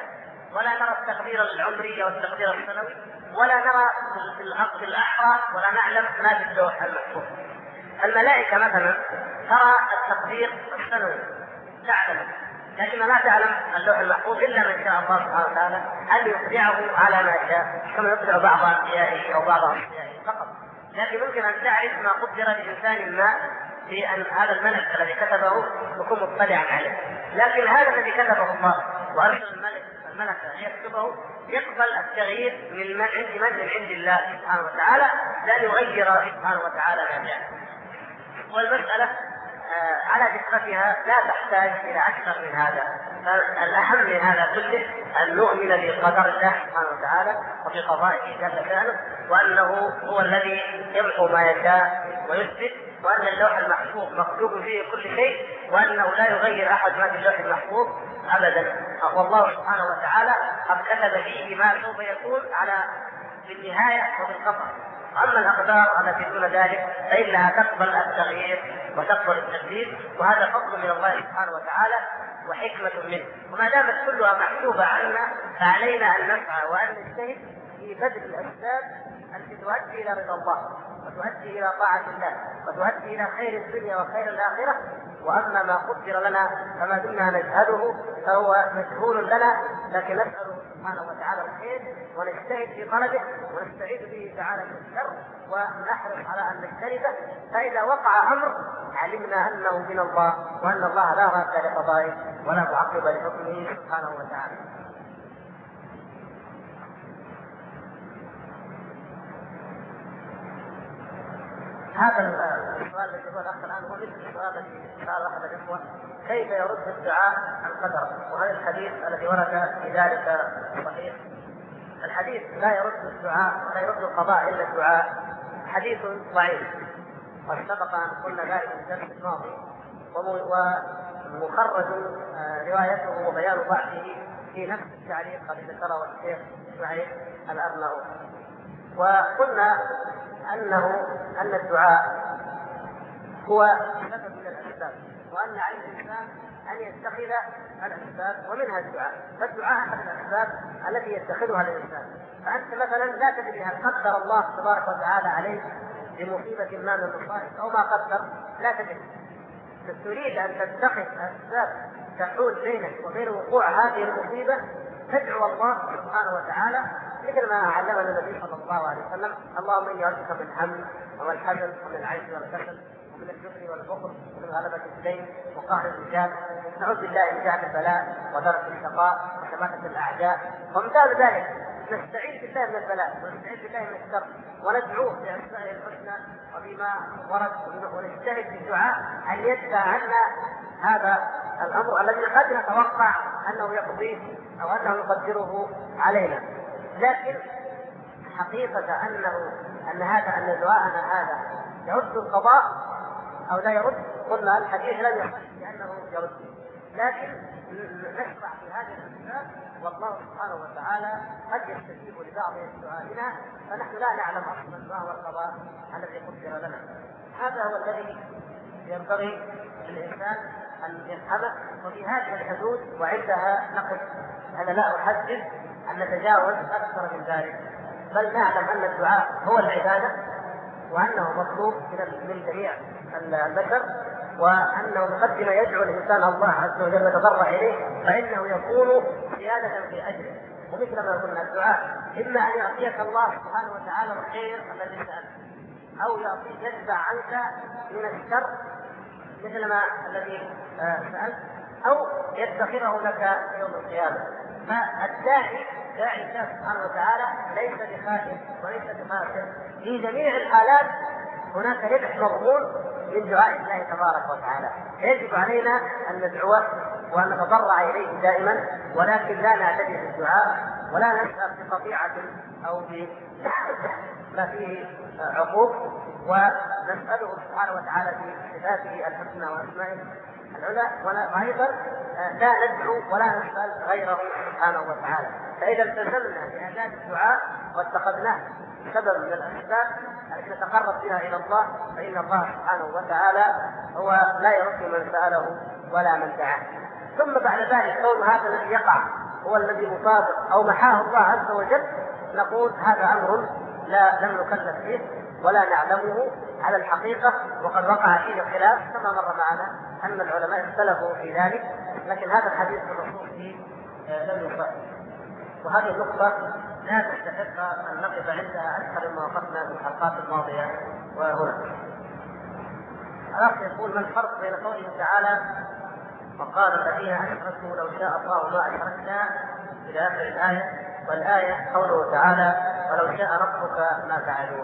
ولا نرى التقدير العمري والتقدير السنوي، ولا نرى في العقد الأحرى، ولا نعلم ما في اللوح المحفوظ. الملائكة مثلا ترى التقدير السنوي، تعلم، لكن ما تعلم اللوح المحفوظ إلا من شاء الله سبحانه وتعالى أن يطلعه على ما شاء، كما يطلع بعض أنبيائه أو بعض أنبيائه فقط. لكن ممكن أن تعرف ما قدر لإنسان ما في أن هذا الملك الذي كتبه يكون مطلعا عليه، لكن هذا الذي كتبه الله وأرسل الملك يكتبه يقبل التغيير من عند الله سبحانه وتعالى، لأن يغير سبحانه وتعالى ما جاء. والمسألة على دقتها لا تحتاج إلى أكثر من هذا. الأهم من هذا كله أن نؤمن بقدر الله سبحانه وتعالى وفي قضائه جل شأنه، وأنه هو الذي يمحو ما يشاء ويثبت، وأن اللوح المحفوظ مكتوب فيه كل شيء، وأنه لا يغير أحد ما في اللوح المحفوظ أبدا. والله سبحانه وتعالى قد كتب فيه ما سوف يكون في النهاية وفي القبر. أما الأقدار التي دون ذلك فإنها تقبل التغيير وتقبل التبديل، وهذا فضل من الله سبحانه وتعالى وحكمة منه. وما دامت كلها محسوبة عنا فعلينا أن نسعى وأن نجتهد في بذل الأسباب التي تؤدي إلى رضا الله وتؤدي إلى طاعة الله وتؤدي إلى خير الدنيا وخير الآخرة. وأما ما قدر لنا فما دمنا نجهده فهو مجهول لنا، لكن نسأله سبحانه وتعالى الخير ونجتهد في طلبه ونستعيذ به تعالى من الشر ونحرص على أن نجتنبه. فإذا وقع أمر علمنا أنه من الله، وأن الله لا راد لقضائه ولا معقب لحكمه سبحانه وتعالى. هذا السؤال الذي هو الأخ الآن هو مثل السؤال الذي سأل أحد الإخوة: كيف يرد الدعاء القدر؟ وهذا الحديث الذي ورد في ذلك صحيح. الحديث لا يرد الدعاء ولا يرد القضاء إلا الدعاء حديث ضعيف، وسبق أن قلنا ذلك في الدرس الماضي، ومخرج روايته وبيان ضعفه في نفس التعليق الذي ذكره الشيخ شعيب الأرناؤوط. وقلنا أن الدعاء هو سبب من الأسباب، وأن على الإنسان أن يتخذ الأسباب ومنها الدعاء. فالدعاء أحد الأسباب التي يتخذها الإنسان. فأنت مثلا لا تدري هل قدر الله تبارك وتعالى عليك بمصيبة ما من المصائب أو ما قدر، لا تدري. تريد أن تتخذ أسباب تحول بينك وبين وقوع هذه المصيبة، تدعو الله سبحانه وتعالى مثل ما علمنا النبي صلى الله عليه وسلم: اللهم إني أعوذ من الهم ومن الحزن ومن العجز والكسل ومن الجبن والبخل ومن غلبة الدين وقهر الرجال، نعوذ بالله من جهل البلاء ودرك الشقاء وشماتة الأعداء وامثال ذلك. نستعيذ بالله من البلاء ونستعيذ بالله من الشر وندعوه بأسمائه الحسنى وبما ورد، ونجتهد في الدعاء أن يدفع عنا هذا الأمر الذي قد نتوقع أنه يقضيه أو أنه يقدره علينا. لكن حقيقة أن دعاءنا هذا يرد القضاء أو لا يرد، قلنا الحديث لم يصح بأنه يرد، لكن نشرع في هذه الأسباب، والله سبحانه وتعالى قد يستجيب لبعض دعائنا، فنحن لا نعلم أصلا ما هو القضاء الذي قدر لنا. هذا هو الذي ينبغي للإنسان أن يفهمه. وفي هذه الحدود وعندها نقف، أنا لا أحدد أن نتجاوز أكثر من ذلك، بل نعلم أن الدعاء هو العبادة، وأنه مطلوب من جميع البشر، وأنه قد يدعو الإنسان الله عز وجل ويتضرع إليه فإنه يكون زيادة في أجره. ومثل ما قلنا الدعاء إما أن يعطيك الله سبحانه وتعالى الخير الذي سألته، أو يدفع عنك من الشر مثل ما الذي سألت، أو يدخره لك يوم القيامة. فالداعي داعي الله سبحانه وتعالى ليس بخائف وليس بخاسر، في جميع الحالات هناك ربح مضمون من دعاء الله تبارك وتعالى. يجب علينا أن ندعوه وأن نتضرع إليه دائما، ولكن لا نعتدي في الدعاء ولا نسأل بقطيعة أو بما فيه عقوق، ونسأله سبحانه وتعالى في صفاته الحسنى وأسمائه العلى، وأيضا لا ندعو ولا نسأل غيره سبحانه وتعالى. فإذا التزمنا بآداب الدعاء واتخذناه سبب من الأسباب التي نتقرب بها إلى الله، فإن الله سبحانه وتعالى هو لا يرد من سأله ولا من دعاه. ثم بعد ذلك كون هذا الذي يقع هو الذي مطابق أو محاه الله عز وجل، نقول هذا أمر لم نكلف فيه ولا نعلمه على الحقيقة، وقد وقع فيه خلاف كما مر معنا أن العلماء اختلفوا في ذلك، لكن هذا الحديث بالنصوص فيه لم يصح. وهذه النقطة لا تستحق أن نقف عندها أكثر مما وقفنا في الحلقات الماضية وهنا. الأخ يقول: ما الفرق بين قوله تعالى وقال الذين أشركوا لو شاء الله ما أشركنا إلى آخر الآية، والآية قوله تعالى ولو شاء ربك ما فعلوه؟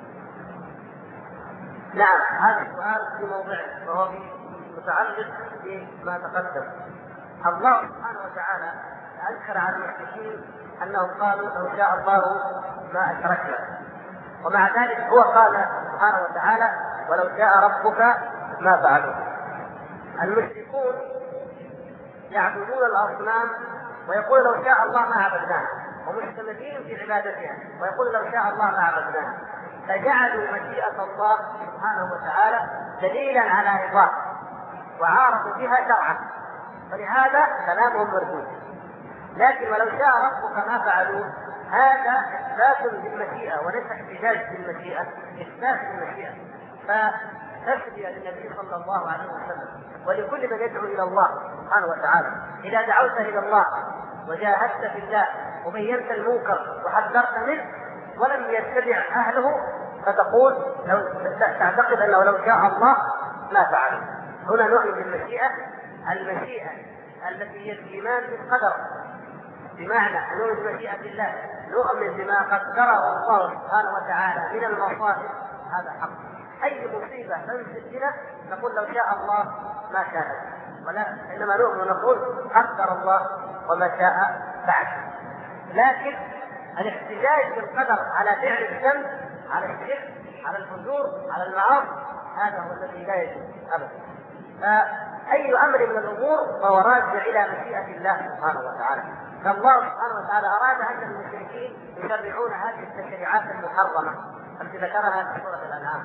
نعم، هذا السؤال في موضعه وهو متعلق بما تقدم. الله سبحانه وتعالى أنكر على المشركين أنهم قالوا لو شاء الله ما أشركنا، ومع ذلك هو قال سبحانه وتعالى ولو شاء ربك ما فعلوه. المشركون يعبدون الأصنام ويقول لو شاء الله ما عبدناها، ومستمرين في عبادتها ويقول لو شاء الله ما عبدناها، فجعلوا مشيئة الله سبحانه وتعالى دليلا على رضاه وعارضوا بها شرعا، فلهذا كلامهم مردود. لكن ولو شاء ربك ما فعلوه هذا إثبات للمشيئة وليس احتجاج بالمشيئة، إثبات للمشيئة. فتسلي للنبي صلى الله عليه وسلم ولكل من يدعو إلى الله سبحانه وتعالى: إذا دعوت إلى الله وجاهدت في الله وبينت المنكر وحذرت منه ولم يتبع أهله، فتقول تعتقد أنه لو شاء الله ما فعل. هنا نؤمن بالمشيئة، المشيئة التي هي الإيمان بالقدر، بمعنى نؤمن بمشيئة الله، نؤمن بما قدره الله سبحانه وتعالى من المصائب، هذا حق. أي مصيبة تنزل بنا نقول لو شاء الله ما كانت، ولا إنما نؤمن ونقول قدر الله وما شاء فعل. لكن الاحتجاج بالقدر على فعل الذنب، على الشرك، على الفجور، على المعاصي، هذا هو الذي لا يجوز أبدا. فأي أمر من الأمور فهو راجع إلى مشيئة الله سبحانه وتعالى. فالله سبحانه وتعالى أراد أن المشركين يشرعون هذه التشريعات المحرمة التي ذكرها في سورة الأنعام،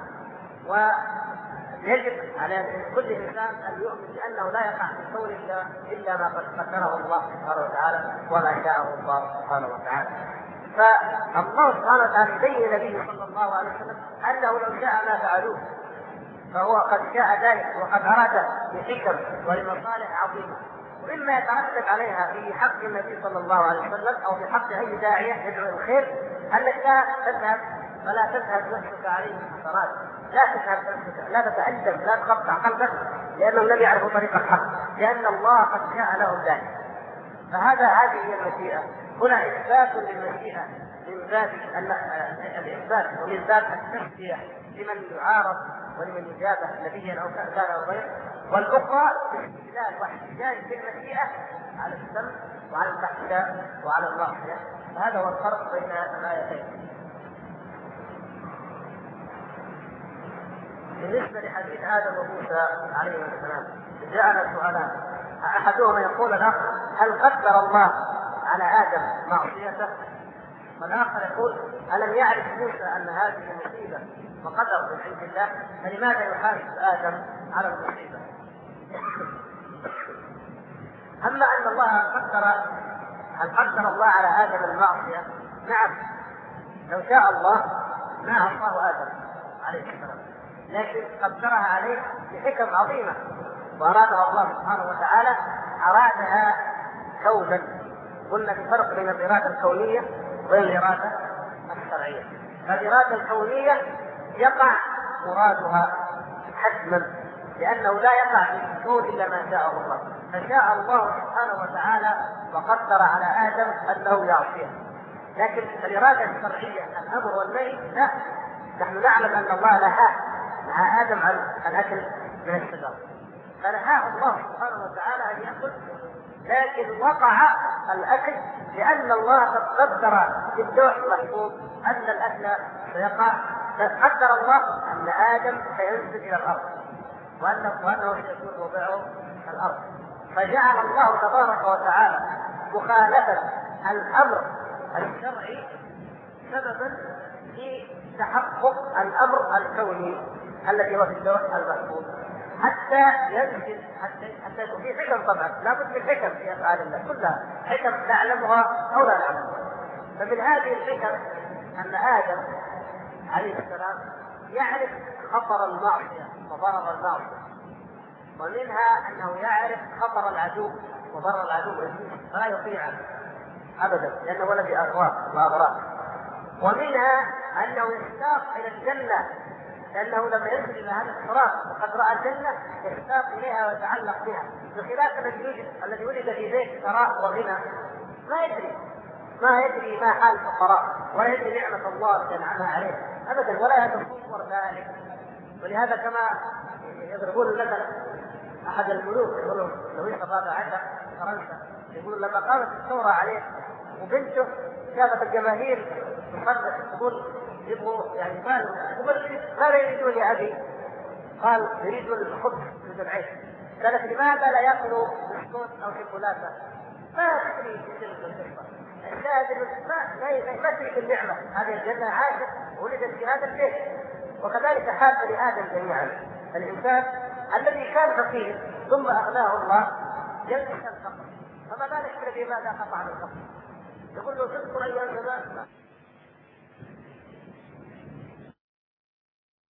ويجب على كل إنسان أن يؤمن بأنه لا يقع في الكون إلا ما قدره الله سبحانه وتعالى وما شاءه الله سبحانه وتعالى. فالله سبحانه وتعالى بين نبيه صلى الله عليه وسلم أنه لو شاء ما فعلوه، فهو قد شاء ذلك وقد أراد بحكم ولمصالح عظيمة، وإما يترتب عليها في حق النبي صلى الله عليه وسلم أو في حق أي داعية يدعو الخير أنك لا تذهب فلا تذهب نفسك عليه حسرات، لا تذهب نفسك، لا تتأدب، لا تقطع قلبك، لأنهم لم يعرفوا طريق الحق، لأن الله قد شاء لهم ذلك. هذه هي المشيئة. هنا إثبات للمشيئة من باب الإثبات ومن باب التسلية لمن يعارض ولمن يجابه نبيا أو كان أو غيره، والأخرى باستدلال واحتجاج بالمشيئة على السمع وعلى الفحشاء وعلى المعصية. فهذا هو الفرق بين الآيتين. بالنسبة لحديث آدم وموسى عليهما السلام جاءنا سؤالان، أحدهما يقول الأخ: هل قدر الله على آدم معصيته؟ والآخر يقول: ألم يعرف موسى أن هذه مصيبة وقدر من عند الله، فلماذا يحاسب آدم على المصيبة؟ أما أن الله هل قدر الله على آدم المعصية؟ نعم، لو شاء الله ما عصاه آدم عليه السلام، لكن قدرها عليه بحكم عظيمة وأرادها الله سبحانه وتعالى، أرادها كونا. قلنا بفرق بين الإرادة الكونية والإرادة الشرعية. الإرادة الكونية يقع مرادها حتما، لأنه لا يقع في الكون إلا ما شاء الله، فشاء الله سبحانه وتعالى وقدر على آدم أنه يعصيه. لكن الإرادة الشرعية الأمر والنهي لا، نحن نعلم أن الله نهى آدم عن الأكل من الشجر، فنهاه الله سبحانه وتعالى أن يأكل، لكن وقع الأكل لأن الله قد قدر في اللوح المحفوظ أن الأكل سيقع، فقدر الله أن آدم سينزل إلى الأرض وأنه سيكون موضعه الأرض، فجعل الله تبارك وتعالى مخالفة الأمر الشرعي سببا في تحقق الأمر الكوني الذي هو في اللوح المحفوظ. حتى يمكن حتى يكون في حكم. طبعا لابد من حكم في افعال الله كلها، حكم نعلمها او لا نعلمها. فمن هذه الحكم ان ادم عليه السلام يعرف خطر المعصيه وضرر المعصيه، ومنها انه يعرف خطر العدو وضرر العدو فلا يطيعه ابدا لانه ولد اغراض. ومنها انه يشتاق الى الجنه لانه لما ينزل الى هذا الصراط وقد راى الجنه يشتاق اليها ويتعلق بها، بخلاف الذي ولد في بيت ثراء وغنى ما يدري ما حال الفقراء ولا يدري نعمه الله التي انعمها عليه ابدا ولا يتصور ذلك. ولهذا كما يضربون المثل احد الملوك يقولون لويس 14 في فرنسا، يقول لما قامت الثوره عليه وبنته شافت الجماهير تصرخ تقول يبغوا يعني ماذا يريدون يا ابي؟ قال يريدون الخبز يريدون العيش. قالت لماذا لا ياكلوا بسكوت او شوكولاته؟ ما تدري الشاهد ما تدرك النعمه هذه الجنه عاشت ولدت في هذا البيت. وكذلك حال بني ادم جميعا، الانسان الذي كان فقير ثم اغناه الله ينسى الفقر، فما بالك الذي ماذا قطع عن الفقر؟ يقول له تذكر ايام زمان